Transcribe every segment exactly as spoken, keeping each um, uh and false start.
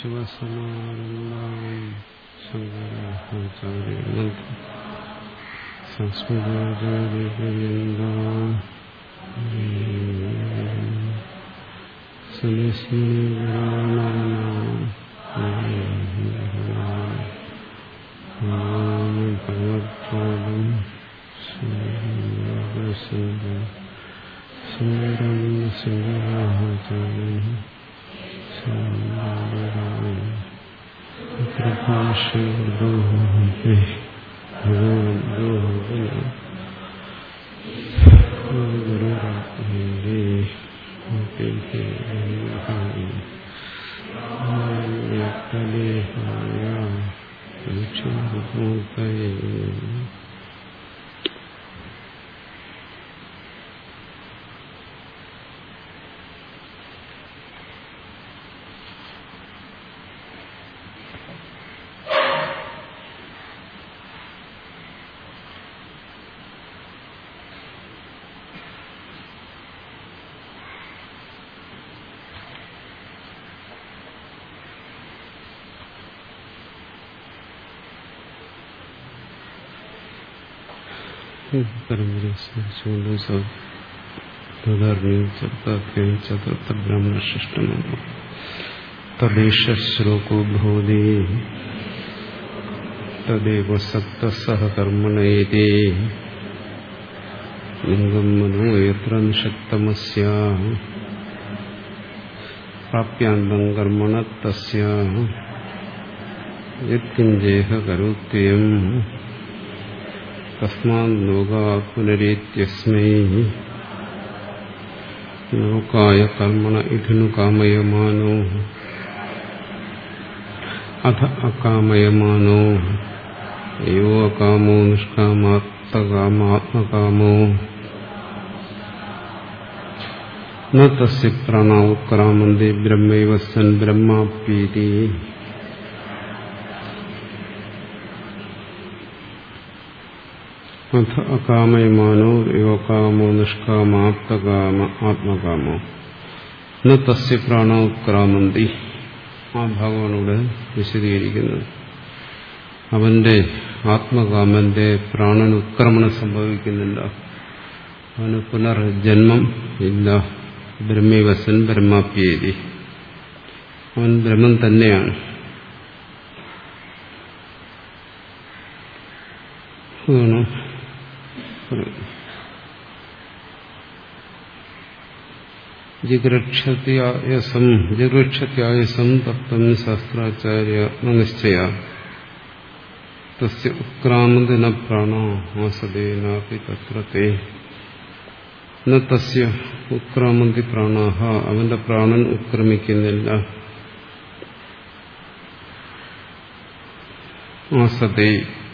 ശിവസമാരംഭാം ശങ്കരാചാര്യ സംസ്കൃതാചാര്യപര്യന്താം ഭഗവത്പാദം സുന്ദരം ശങ്കരാചാര്യ കൃപാശീർദോ ഭഗവന്തോ ഗുരുരാത്മേ വ്യക്തദേഹായ ലക്ഷ്മീമൂർത്തയേ ചതുർത്ഥ ബ്രഹ്മശിഷ്ടമോ തദ്ശ്ലോകോ ഭൂതി തദേവ സപ്ത സഹകർമ്മണേതി ലിംഗം മനോ യത്ര നിഷക്തമസ്യ പ്രാപ്യാന്തം കർമ്മണ തസ്യ യത്കിഞ്ചേഹ കരോത്യയം തസ്മാത് ലോകാത് പുനരേത്യസ്മൈ ലോകായ കർമ്മണ ഇധുനു കാമയമാനോ അധ അകാമയമാനോ യോ അകാമോ നിഷ്കാമാത്മകാമോ ന തസ്യ പ്രാണാ ഉത്ക്രാമന്തി ബ്രഹ്മൈവ സൻ ബ്രഹ്മാപ്യേതി. അഥ അകാമയമാനോ യോകാമോ നിഷ്കാമാപ്തകാമ ആത്മകാമോ ന തസ്യ പ്രാണ ഉത്ക്രാമന്തി. ആ ഭാഗമാണിവിടെ വിശദീകരിക്കുന്നത്. അവന്റെ ആത്മകാമന്റെ പ്രാണൻ ഉത്ക്രമണം സംഭവിക്കുന്നില്ല, അവന് പുനർജന്മം ഇല്ല. ബ്രഹ്മവസൻ ബ്രഹ്മാപ്യേതി, അവൻ ബ്രഹ്മം തന്നെയാണ്. ജിഗ്രക്ഷത്യായസം ജിഗ്രക്ഷത്യായസം തപ്തം ശാസ്ത്രാചാര്യ നിശ്ചയ തസ്യ ഉത്ക്രാമന്തി ന പ്രാണ ആസദേനാപി തത്രത്തെ ന തസ്യ ഉത്ക്രാമന്തി പ്രാണാഹ, അവന്റെ പ്രാണൻ ഉത്ക്രമിക്കുന്നില്ല. ആസദേ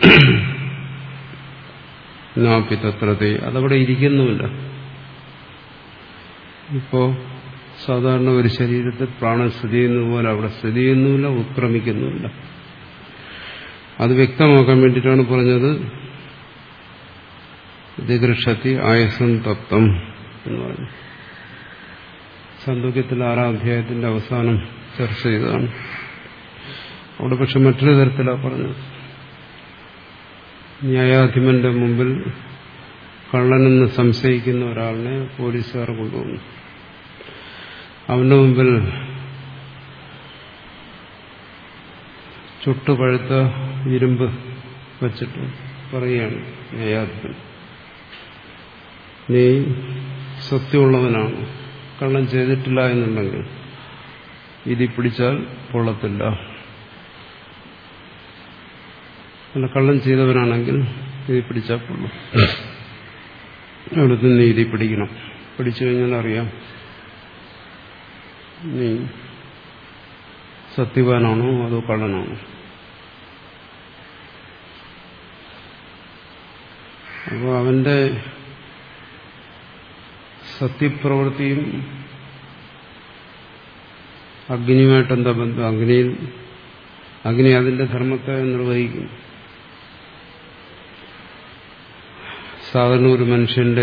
നാപി തത്രത്തെ, അതവിടെ ഇരിക്കുന്നുമില്ല. ഇപ്പോ സാധാരണ ഒരു ശരീരത്തിൽ പ്രാണൻ സ്ഥിതി ചെയ്യുന്നത് പോലെ അവിടെ സ്ഥിതി ചെയ്യുന്നുമില്ല, ഉത്ക്രമിക്കുന്നുമില്ല. അത് വ്യക്തമാക്കാൻ വേണ്ടിയിട്ടാണ് പറഞ്ഞത് ദിഗൃക്ഷത്തി ആയസം തത്വം എന്ന് പറഞ്ഞു. സാന്ദോഗ്യത്തിൽ ആറാം അധ്യായത്തിന്റെ അവസാനം ചർച്ച ചെയ്തതാണ്. അവിടെ പക്ഷെ മറ്റൊരു തരത്തിലാണ് പറഞ്ഞത്. ന്യായാധിപന്റെ മുമ്പിൽ കള്ളനെന്ന് സംശയിക്കുന്ന ഒരാളിനെ പോലീസുകാർ കൊണ്ടുവന്നു. അവന്റെ മുമ്പിൽ ചുട്ടുപഴുത്ത ഇരുമ്പ് വച്ചിട്ട് പറയുകയാണ് ന്യായാധിപൻ, നീ സത്യമുള്ളവനാണ്, കള്ളം ചെയ്തിട്ടില്ല എന്നുണ്ടെങ്കിൽ ഇതി പിടിച്ചാൽ പൊള്ളത്തില്ല. അല്ല, കള്ളം ചെയ്തവനാണെങ്കിൽ ഇതി പിടിച്ചാൽ പൊള്ളും. അവിടുത്തെ നീതി പിടിക്കണം. പിടിച്ചു കഴിഞ്ഞാൽ അറിയാം നീ സത്യവാനാണോ അതോ കള്ളനാണോ. അപ്പോൾ അവന്റെ സത്യപ്രവൃത്തിയും അഗ്നിയുമായിട്ട് എന്താ ബന്ധം? അഗ്നിയിൽ അഗ്നി അതിന്റെ ധർമ്മത്തെ നിർവഹിക്കും. സാധാരണ ഒരു മനുഷ്യന്റെ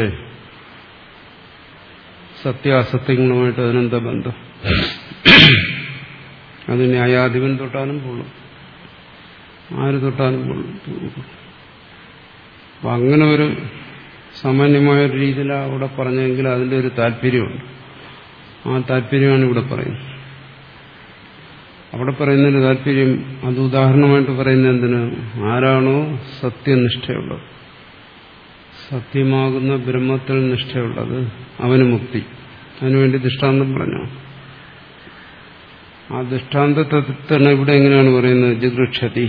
സത്യാസത്യങ്ങളുമായിട്ട് അതിനെന്താ ബന്ധം? അത് ന്യായാധിപൻ തൊട്ടാലും പൊള്ളും, ആര് തൊട്ടാലും പൊള്ളും. അപ്പം അങ്ങനെ ഒരു സാമാന്യമായ ഒരു രീതിയിലാണ് അവിടെ പറഞ്ഞെങ്കിൽ അതിൻ്റെ ഒരു താല്പര്യമുണ്ട്. ആ താല്പര്യമാണ് ഇവിടെ പറയുന്നത്. അവിടെ പറയുന്നതിന് താല്പര്യം അത് ഉദാഹരണമായിട്ട് പറയുന്നത് എന്തിന്? ആരാണോ സത്യനിഷ്ഠയുള്ളത്, സത്യമാകുന്ന ബ്രഹ്മത്തിൽ നിഷ്ഠയുള്ളത്, അവന് മുക്തി. അതിനുവേണ്ടി ദൃഷ്ടാന്തം പറഞ്ഞു. ആ ദൃഷ്ടാന്തത്തെ തന്നെ ഇവിടെ എങ്ങനെയാണ് പറയുന്നത്? ജിഗൃക്ഷതി,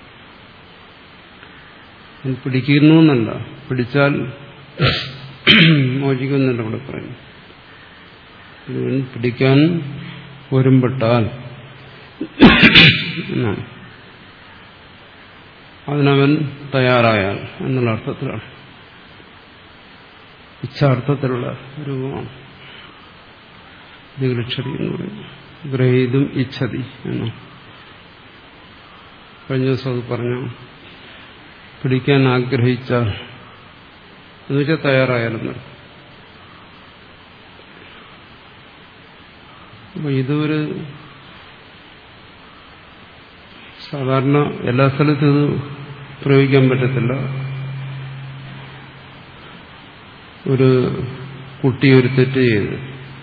പിടിക്കുന്നു എന്നല്ല, പിടിച്ചാൽ മോചിക്കുന്നില്ല ഇവിടെ പറയുന്നു. പിടിക്കാൻ ഒരുമ്പെട്ടാൽ എന്നാണ്, അതിനവൻ തയ്യാറായാൽ എന്നുള്ള അർത്ഥത്തിലാണ്, ഇച്ഛാർത്ഥത്തിലുള്ള രൂപമാണ് ജിഗൃക്ഷതി എന്ന് പറയുന്നത്. ഗ്രഹീതും ഇച്ഛതി എന്നാണ്. കഴിഞ്ഞ ദിവസം അത് പറഞ്ഞു. പിടിക്കാൻ ആഗ്രഹിച്ചാൽ എന്ന് വെച്ചാൽ തയ്യാറായാലെന്ന്. അപ്പൊ ഇതൊരു സാധാരണ എല്ലാ സ്ഥലത്തും ഇത് പ്രയോഗിക്കാൻ പറ്റത്തില്ല. ഒരു കുട്ടി ഒരു തെറ്റ് ചെയ്ത്,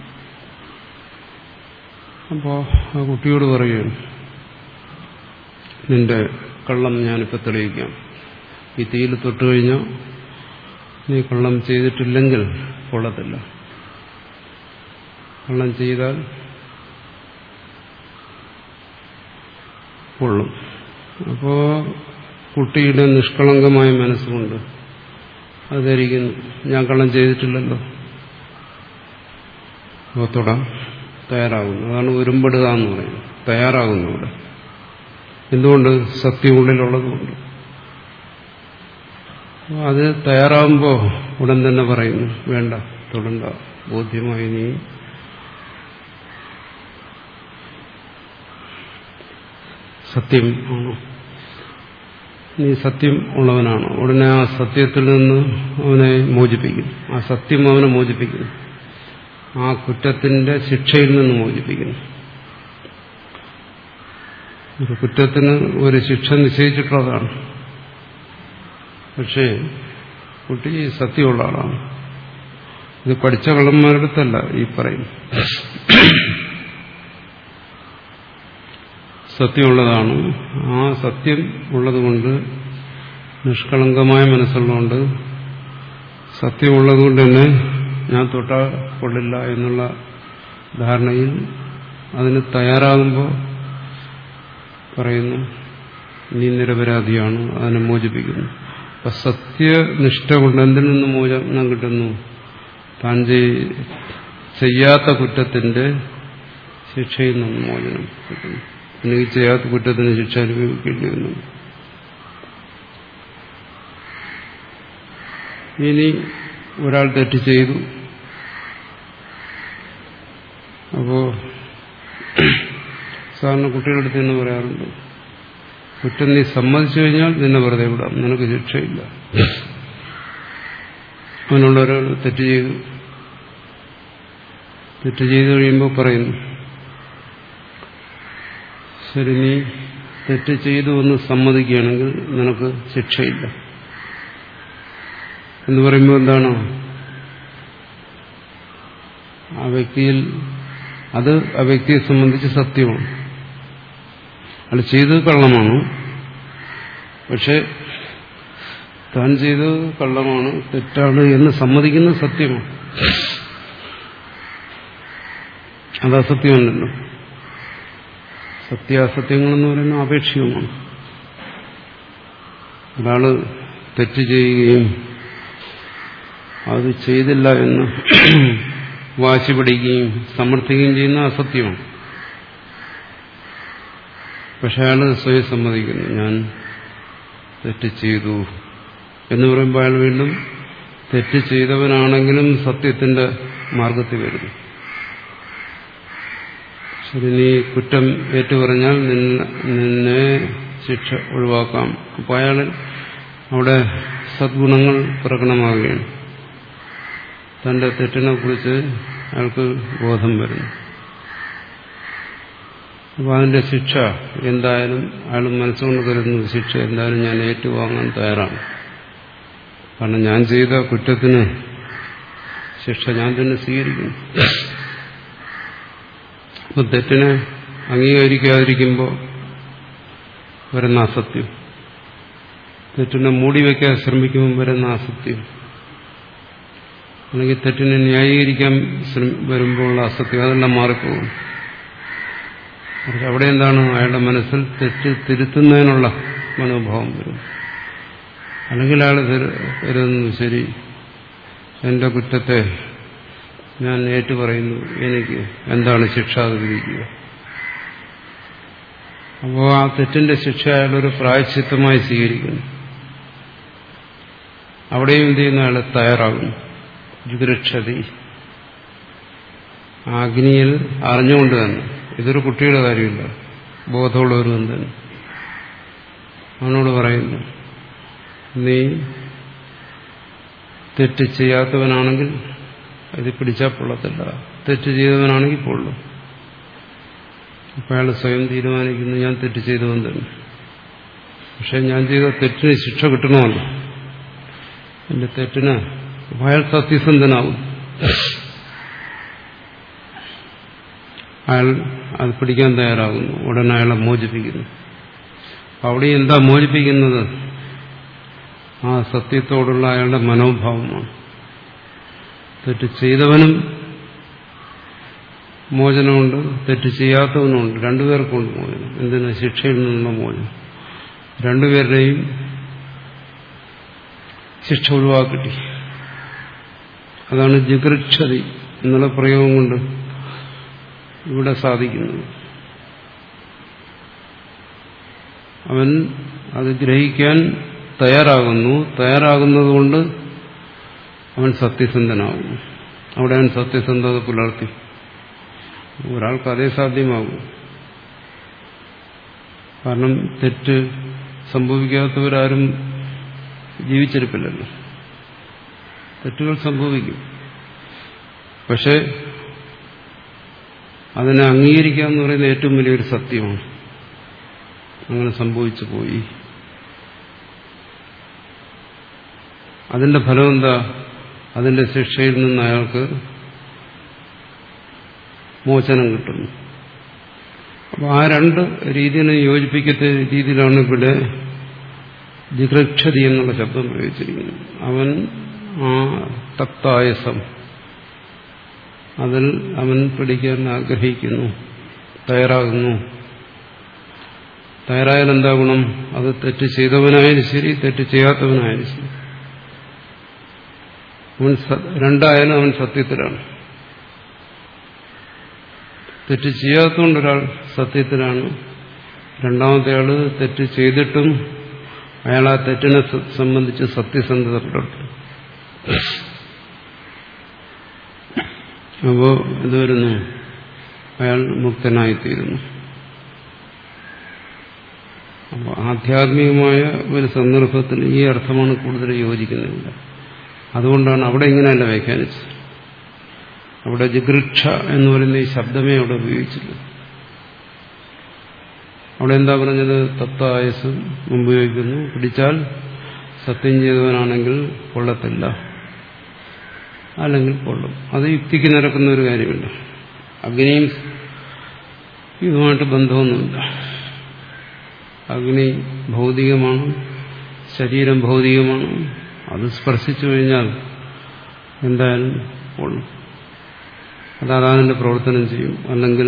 അപ്പോൾ ആ കുട്ടിയോട് പറയുകയാണ്, നിന്റെ കള്ളം ഞാനിപ്പോൾ തെളിയിക്കാം. ഈ തീയിൽ തൊട്ട് കഴിഞ്ഞാൽ നീ കള്ളം ചെയ്തിട്ടില്ലെങ്കിൽ കൊള്ളത്തില്ല, കള്ളം ചെയ്താൽ കൊള്ളും. അപ്പോൾ കുട്ടിയുടെ നിഷ്കളങ്കമായ മനസ്സുകൊണ്ട് അത് ധരിക്കുന്നു, ഞാൻ കള്ളം ചെയ്തിട്ടില്ലല്ലോ, അപ്പോൾ തൊടാം, തയ്യാറാകുന്നു. അതാണ് ഒരുമ്പെടുക എന്ന് പറയുന്നത്. തയ്യാറാകുന്നു ഇവിടെ. എന്തുകൊണ്ട്? സത്യം ഉള്ളിലുള്ളതുകൊണ്ട്. അത് തയ്യാറാകുമ്പോൾ ഉടൻ തന്നെ പറയുന്നു, വേണ്ട, തൊടണ്ട, ബോധ്യമായി നീ സത്യം ആണോ, നീ സത്യം ഉള്ളവനാണോ. ഉടനെ ആ സത്യത്തിൽ നിന്ന് അവനെ മോചിപ്പിക്കുന്നു. ആ സത്യം അവനെ മോചിപ്പിക്കുന്നു, ആ കുറ്റത്തിന്റെ ശിക്ഷയിൽ നിന്ന് മോചിപ്പിക്കുന്നു. ഒരു കുറ്റത്തിന് ഒരു ശിക്ഷ നിശ്ചയിച്ചിട്ടുള്ളതാണ്. പക്ഷേ കുട്ടി സത്യമുള്ള ആളാണ്. ഇത് പഠിച്ച കള്ളന്മാരുടെ അടുത്തല്ല ഈ പറയും. സത്യമുള്ളതാണ്. ആ സത്യം ഉള്ളതുകൊണ്ട്, നിഷ്കളങ്കമായ മനസ്സുള്ളതുകൊണ്ട്, സത്യമുള്ളതുകൊണ്ട് തന്നെ ഞാൻ തൊട്ടാൽ കൊള്ളില്ല എന്നുള്ള ധാരണയിൽ അതിന് തയ്യാറാകുമ്പോൾ പറയുന്നു, നീ നിരപരാധിയാണ്, അതിനെ മോചിപ്പിക്കുന്നു. അപ്പൊ സത്യനിഷ്ഠ കൊണ്ട് എന്തിൽ നിന്ന് മോചനം കിട്ടുന്നു? താൻ ചെയ്യാത്ത കുറ്റത്തിന്റെ ശിക്ഷയിൽ നിന്ന് മോചനം കിട്ടുന്നു. എനിക്ക് ചെയ്യാത്ത കുറ്റത്തിന് ശിക്ഷ അനുഭവിക്കേണ്ടി വന്നു. ഇനി ഒരാൾ തെറ്റ് ചെയ്തു, അപ്പോ സാധാരണ കുട്ടികളുടെ അടുത്ത് തന്നെ പറയാറുണ്ട്, കുറ്റം നീ സമ്മതിച്ചു കഴിഞ്ഞാൽ നിന്നെ വെറുതെ വിടാം, നിനക്ക് ശിക്ഷയില്ല. അവനുള്ള ഒരാൾ തെറ്റ് ചെയ്തു, തെറ്റ് ചെയ്തു കഴിയുമ്പോൾ പറയുന്നു, ശരി, നീ തെറ്റ് ചെയ്തു എന്ന് സമ്മതിക്കുകയാണെങ്കിൽ നിനക്ക് ശിക്ഷയില്ല എന്ന് പറയുമ്പോൾ എന്താണ്? ആ വ്യക്തിയിൽ അത് ആ വ്യക്തിയെ സംബന്ധിച്ച് സത്യമാണ്. അയാൾ ചെയ്തത് കള്ളമാണ്, പക്ഷെ താൻ ചെയ്തത് കള്ളമാണ്, തെറ്റാണ് എന്ന് സമ്മതിക്കുന്നത് സത്യമാണ്. അത് അസത്യമല്ലല്ലോ. സത്യാസത്യങ്ങളെന്ന് പറയുന്നത് ആപേക്ഷികമാണ്. ഒരാള് തെറ്റ് ചെയ്യുകയും അത് ചെയ്തില്ല എന്ന് വാശി പിടിക്കുകയും സമർത്ഥിക്കുകയും ചെയ്യുന്ന അസത്യമാണ്. പക്ഷെ അയാൾ സ്വയം സമ്മതിക്കുന്നു, ഞാൻ തെറ്റ് ചെയ്തു എന്ന് പറയുമ്പോൾ അയാൾ വീണ്ടും തെറ്റ് ചെയ്തവനാണെങ്കിലും സത്യത്തിന്റെ മാർഗത്തിൽ വരുന്നു. ശരി, നീ കുറ്റം ഏറ്റുപറഞ്ഞാൽ നിന്നെ നിന്നെ ശിക്ഷ ഒഴിവാക്കാം. അപ്പോൾ അയാൾ അവിടെ സദ്ഗുണങ്ങൾ പ്രകടമാവുകയാണ്. തന്റെ തെറ്റിനെ കുറിച്ച് അയാൾക്ക് ബോധം വരുന്നു. അപ്പോൾ അതിന്റെ ശിക്ഷ എന്തായാലും അയാൾ മനസ്സുകൊണ്ട് കരുതുന്ന ശിക്ഷ എന്തായാലും ഞാൻ ഏറ്റുവാങ്ങാൻ തയ്യാറാണ്. കാരണം ഞാൻ ചെയ്ത കുറ്റത്തിന് ശിക്ഷ ഞാൻ തന്നെ സ്വീകരിക്കുന്നു. അപ്പം തെറ്റിനെ അംഗീകരിക്കാതിരിക്കുമ്പോൾ വരുന്ന അസത്യം, തെറ്റിനെ മൂടി വയ്ക്കാൻ ശ്രമിക്കുമ്പോൾ വരുന്ന അസത്യം, അല്ലെങ്കിൽ തെറ്റിനെ ന്യായീകരിക്കാൻ വരുമ്പോഴുള്ള അസത്യം, അതെല്ലാം മാറിപ്പോകും. അവിടെ എന്താണ് അയാളുടെ മനസ്സിൽ തെറ്റ് തിരുത്തുന്നതിനുള്ള മനോഭാവം വരും. അല്ലെങ്കിൽ അയാൾ കരുതുന്നു ശരി, എന്റെ കുറ്റത്തെ ഞാൻ ഏറ്റുപറയുന്നു, എനിക്ക് എന്താണ് ശിക്ഷ അത് വിധിക്കുക. അപ്പോൾ ആ തെറ്റിന്റെ ശിക്ഷ അയാളൊരു പ്രായശ്ചിത്തമായി സ്വീകരിക്കുന്നു. അവിടെയും എന്ത് ചെയ്യുന്ന അയാൾ തയ്യാറാകുന്നു. ജിഗൃക്ഷതി, ആ അഗ്നിയിൽ അറിഞ്ഞുകൊണ്ട് തന്നെ, ഇതൊരു കുട്ടിയുടെ കാര്യമില്ല, ബോധമുള്ളവരും തന്നെ അവനോട് പറയുന്നു, നീ തെറ്റ് ചെയ്യാത്തവനാണെങ്കിൽ അത് പിടിച്ചാൽ പൊള്ളത്തില്ല, തെറ്റ് ചെയ്തവനാണെങ്കിൽ പൊള്ളും. അപ്പോൾ അയാൾ സ്വയം തീരുമാനിക്കുന്നു, ഞാൻ തെറ്റ് ചെയ്തവൻ തന്നെ, പക്ഷെ ഞാൻ ചെയ്ത തെറ്റിന് ശിക്ഷ കിട്ടണമല്ലോ, എന്റെ തെറ്റിന്. അപ്പോൾ അയാൾ സത്യസന്ധനാവും. അയാൾ അത് പിടിക്കാൻ തയ്യാറാകുന്നു. ഉടനെ അയാളെ മോചിപ്പിക്കുന്നു. അവിടെ എന്താ മോചിപ്പിക്കുന്നത്? ആ സത്യത്തോടുള്ള അയാളുടെ മനോഭാവമാണ്. തെറ്റ് ചെയ്തവനും മോചനമുണ്ട്, തെറ്റ് ചെയ്യാത്തവനുമുണ്ട്, രണ്ടുപേർക്കുണ്ട് മോചനം. എന്തിനാ? ശിക്ഷയിൽ നിന്നുള്ള മോചനം. രണ്ടുപേരുടെയും ശിക്ഷ ഒഴിവാക്കി. അതാണ് ജിഗൃക്ഷതി എന്നുള്ള പ്രയോഗം കൊണ്ട് ഇവിടെ സാധിക്കുന്നത്. അവൻ അത് ഗ്രഹിക്കാൻ തയ്യാറാകുന്നു. തയ്യാറാകുന്നതുകൊണ്ട് അവൻ സത്യസന്ധനാകുന്നു. അവിടെ അവൻ സത്യസന്ധത പുലർത്തി. ഒരാൾക്ക് അതേ സാധ്യമാകും. കാരണം തെറ്റ് സംഭവിക്കാത്തവരാരും ജീവിച്ചിരിപ്പില്ലല്ലോ. തെറ്റുകൾ സംഭവിക്കും. പക്ഷെ അതിനെ അംഗീകരിക്കുക എന്ന് പറയുന്നത് ഏറ്റവും വലിയൊരു സത്യമാണ്. അങ്ങനെ സംഭവിച്ചു പോയി. അതിന്റെ ഫലം എന്താ? അതിന്റെ ശിക്ഷയിൽ നിന്ന് അയാൾക്ക് മോചനം കിട്ടുന്നു. അപ്പോൾ ആ രണ്ട് രീതിയെ യോജിപ്പിക്കത്തെ രീതിയിലാണ് ഇവിടെ ജിഗൃക്ഷതി എന്നുള്ള ശബ്ദം പ്രയോഗിച്ചിരിക്കുന്നത്. അവൻ ആ തപ്തായസം അതിൽ അവൻ പിടിക്കാൻ ആഗ്രഹിക്കുന്നു, തയ്യാറാകുന്നു. തയ്യാറായാൽ എന്താ ഗുണം? അത് തെറ്റ് ചെയ്തവനായാലും ശരി, തെറ്റ് ചെയ്യാത്തവനായാലും ശരി, അവൻ രണ്ടായാലും അവൻ സത്യത്തിലാണ്. തെറ്റ് ചെയ്യാത്തതുകൊണ്ടൊരാൾ സത്യത്തിലാണ്. രണ്ടാമത്തെ ആള് തെറ്റ് ചെയ്തിട്ടും അയാൾ ആ തെറ്റിനെ സംബന്ധിച്ച് സത്യസന്ധത പുലർത്തും. അപ്പോ ഇത് വരുന്നു, അയാൾ മുക്തനായിത്തീരുന്നു. അപ്പോൾ ആധ്യാത്മികമായ ഒരു സന്ദർഭത്തിൽ ഈ അർത്ഥമാണ് കൂടുതൽ യോജിക്കുന്നില്ല. അതുകൊണ്ടാണ് അവിടെ ഇങ്ങനെയല്ല വ്യാഖ്യാനിച്ചത്. അവിടെ ജിഗൃക്ഷ എന്ന് പറയുന്ന ഈ ശബ്ദമേ അവിടെ ഉപയോഗിച്ചില്ല. അവിടെ എന്താ പറഞ്ഞത്? തത്വായസം ഉപയോഗിക്കുന്നു. പിടിച്ചാൽ സത്യം ചെയ്തവനാണെങ്കിൽ കൊള്ളത്തില്ല, അല്ലെങ്കിൽ കൊള്ളും. അത് യുക്തിക്ക് നിരക്കുന്ന ഒരു കാര്യമില്ല. അഗ്നിയും ഇതുമായിട്ട് ബന്ധമൊന്നുമില്ല. അഗ്നി ഭൗതികമാണ്, ശരീരം ഭൗതികമാണ്. അത് സ്പർശിച്ചു കഴിഞ്ഞാൽ എന്തായാലും കൊള്ളും. അതതിന്റെ പ്രവർത്തനം ചെയ്യും. അല്ലെങ്കിൽ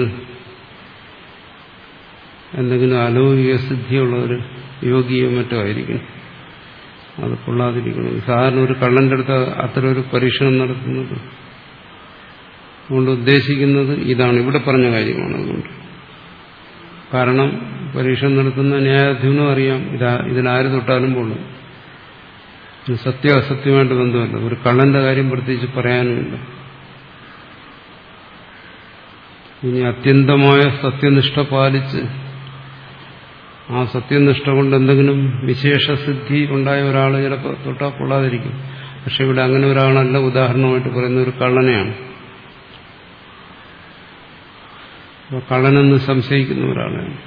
എന്തെങ്കിലും അലൗകിക സിദ്ധിയുള്ള ഒരു യോഗിയോ മറ്റോ ആയിരിക്കും, അത് കൊള്ളാതിരിക്കണം. സാധാരണ ഒരു കള്ളന്റെ അടുത്ത് അത്തരം ഒരു പരീക്ഷണം നടത്തുന്നത് അതുകൊണ്ട് ഉദ്ദേശിക്കുന്നത് ഇതാണ്, ഇവിടെ പറഞ്ഞ കാര്യമാണ്. അതുകൊണ്ട് കാരണം പരീക്ഷണം നടത്തുന്ന ന്യായാധിപനും അറിയാം ഇതാ ഇതിലാര് തൊട്ടാലും കൊള്ളും. സത്യ അസത്യമായിട്ട് ബന്ധമല്ല. ഒരു കള്ളന്റെ കാര്യം പ്രത്യേകിച്ച് പറയാനുമില്ല. ഇനി അത്യന്തമായ സത്യനിഷ്ഠ പാലിച്ച് ആ സത്യനിഷ്ഠ കൊണ്ട് എന്തെങ്കിലും വിശേഷസിദ്ധി ഉണ്ടായ ഒരാൾ ചിലപ്പോൾ തൊട്ടാൽ കൊള്ളാതിരിക്കും. പക്ഷെ ഇവിടെ അങ്ങനെ ഒരാളല്ല ഉദാഹരണമായിട്ട് പറയുന്ന ഒരു കള്ളനെയാണ്. കള്ളനെന്ന് സംശയിക്കുന്ന ഒരാളാണ്.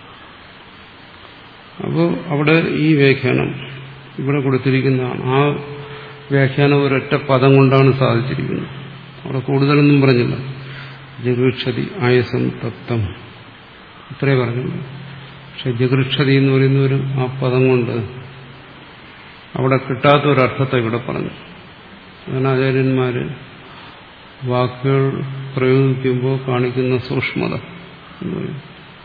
അപ്പോൾ അവിടെ ഈ വ്യാഖ്യാനം ഇവിടെ കൊടുത്തിരിക്കുന്നതാണ്. ആ വ്യാഖ്യാനം ഒരൊറ്റ പദം കൊണ്ടാണ് സാധിച്ചിരിക്കുന്നത്. അവിടെ കൂടുതലൊന്നും പറഞ്ഞില്ല. ജഗൃക്ഷതി ആയസം തപ്തം ഇത്രേ പറഞ്ഞുള്ളൂ. പക്ഷെ ജഗൃക്ഷതി എന്ന് പറയുന്ന ഒരു ആ പദം കൊണ്ട് അവിടെ കിട്ടാത്ത ഒരർത്ഥത്തെ ഇവിടെ പറഞ്ഞു. അങ്ങനെ ആചാര്യന്മാര് വാക്കുകൾ പ്രയോഗിക്കുമ്പോൾ കാണിക്കുന്ന സൂക്ഷ്മത എന്ന് പറയും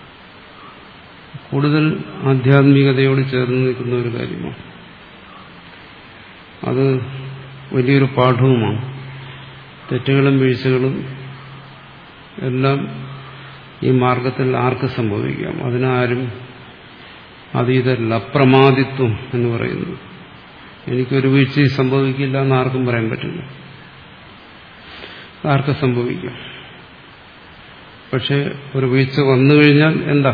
കൂടുതൽ ആധ്യാത്മികതയോട് ചേർന്ന് നിൽക്കുന്ന ഒരു കാര്യമാണ്. അത് വലിയൊരു പാഠവുമാണ്. തെറ്റുകളും വീഴ്ചകളും എല്ലാം ഈ മാർഗത്തിൽ ആർക്ക് സംഭവിക്കാം? അതിനാരും അതീതല്ല. അപ്രമാദിത്വം എന്ന് പറയുന്നു. എനിക്കൊരു വീഴ്ചയും സംഭവിക്കില്ല എന്ന് ആർക്കും പറയാൻ പറ്റില്ല. ആർക്ക് സംഭവിക്കാം. പക്ഷെ ഒരു വീഴ്ച വന്നു കഴിഞ്ഞാൽ എന്താ?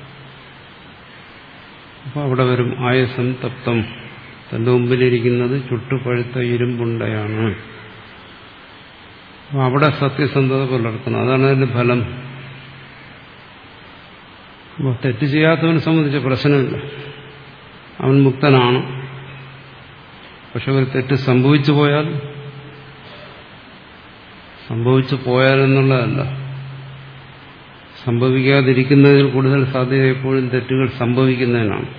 അപ്പൊ അവിടെ വരും ആയസം തപ്തം. തന്റെ മുമ്പിലിരിക്കുന്നത് ചുട്ടുപഴുത്ത ഇരുമ്പുണ്ടയാണ്. അവിടെ സത്യസന്ധത പുലർത്തണം. അതാണ് അതിന്റെ ഫലം. അപ്പോൾ തെറ്റ് ചെയ്യാത്തവനെ സംബന്ധിച്ച പ്രശ്നമില്ല. അവൻ മുക്തനാണ്. പക്ഷെ ഒരു തെറ്റ് സംഭവിച്ചു പോയാൽ സംഭവിച്ചു പോയാലെന്നുള്ളതല്ല, സംഭവിക്കാതിരിക്കുന്നതിൽ കൂടുതൽ സാധ്യത എപ്പോഴും തെറ്റുകൾ സംഭവിക്കുന്നതിനാണ്.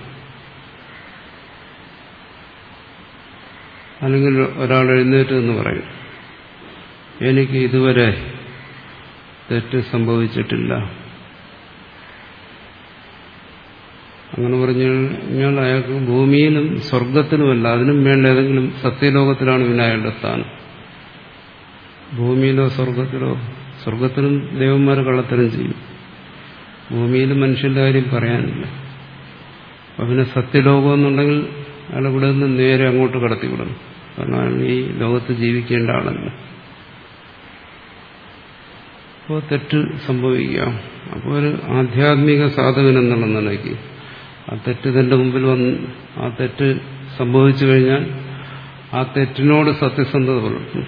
അല്ലെങ്കിൽ ഒരാൾ എഴുന്നേറ്റ് എന്ന് പറയും, എനിക്ക് ഇതുവരെ തെറ്റ് സംഭവിച്ചിട്ടില്ല. അങ്ങനെ പറഞ്ഞു കഴിഞ്ഞാൽ അയാൾക്ക് ഭൂമിയിലും സ്വർഗത്തിലുമല്ല, അതിനും വേണ്ട ഏതെങ്കിലും സത്യലോകത്തിലാണ് പിന്നെ അയാളുടെ സ്ഥാനം. ഭൂമിയിലോ സ്വർഗത്തിലോ, സ്വർഗത്തിലും ദേവന്മാർ കള്ളത്തരം ചെയ്യും, ഭൂമിയിലും മനുഷ്യന്റെ കാര്യം പറയാനില്ല. അപ്പൊ പിന്നെ സത്യലോകം എന്നുണ്ടെങ്കിൽ അയാൾ ഇവിടെ നിന്ന് നേരെ അങ്ങോട്ട് കടത്തിവിടണം. കാരണം അയാൾ ഈ ലോകത്ത് ജീവിക്കേണ്ട ആളല്ല. അപ്പോൾ തെറ്റ് സംഭവിക്കാം. അപ്പോൾ ഒരു ആധ്യാത്മിക സാധകൻ എന്നുള്ള നിലയ്ക്ക് ആ തെറ്റ് തന്റെ മുമ്പിൽ വന്ന് ആ തെറ്റ് സംഭവിച്ചു കഴിഞ്ഞാൽ ആ തെറ്റിനോട് സത്യസന്ധത പുലർത്തും.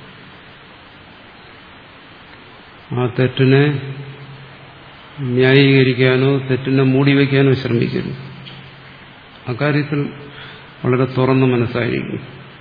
ആ തെറ്റിനെ ന്യായീകരിക്കാനോ തെറ്റിനെ മൂടിവെക്കാനോ ശ്രമിക്കരുത്. അക്കാര്യത്തിൽ വളരെ തുറന്ന മനസ്സായിരിക്കും.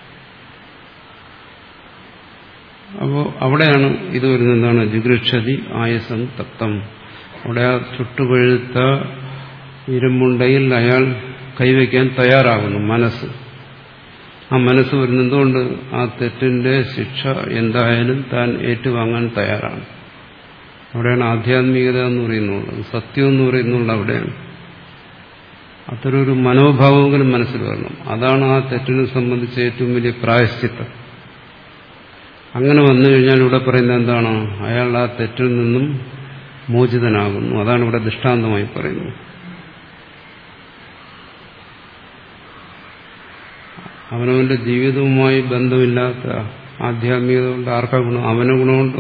അപ്പോൾ അവിടെയാണ് ഇത് വരുന്നത്. എന്താണ്? ജിഗൃക്ഷതി ആയസം തപ്തം. അവിടെ ആ ചുട്ടുപഴുത്ത ഇരുമ്പുണ്ടയിൽ അയാൾ കൈവയ്ക്കാൻ തയ്യാറാകുന്നു മനസ്സ്. ആ മനസ്സ് വരുന്നതുകൊണ്ട് ആ തെറ്റിന്റെ ശിക്ഷ എന്തായാലും താൻ ഏറ്റുവാങ്ങാൻ തയ്യാറാണ്. അവിടെയാണ് ആധ്യാത്മികത എന്ന് പറയുന്നുള്ളത്, സത്യം എന്ന് പറയുന്നുള്ളത് അവിടെയാണ്. അത്തരൊരു മനോഭാവമെങ്കിലും മനസ്സിൽ വരണം. അതാണ് ആ തെറ്റിനെ സംബന്ധിച്ച് ഏറ്റവും വലിയ പ്രായശ്ചിത്തം. അങ്ങനെ വന്നു കഴിഞ്ഞാൽ ഇവിടെ പറയുന്നത് എന്താണ്? അയാൾ ആ തെറ്റിൽ നിന്നും മോചിതനാകുന്നു. അതാണ് ഇവിടെ ദൃഷ്ടാന്തമായി പറയുന്നത്. അവനവന്റെ ജീവിതവുമായി ബന്ധമില്ലാത്ത ആധ്യാത്മികത കൊണ്ട് ആർക്കാ ഗുണം? അവന് ഗുണമുണ്ടോ?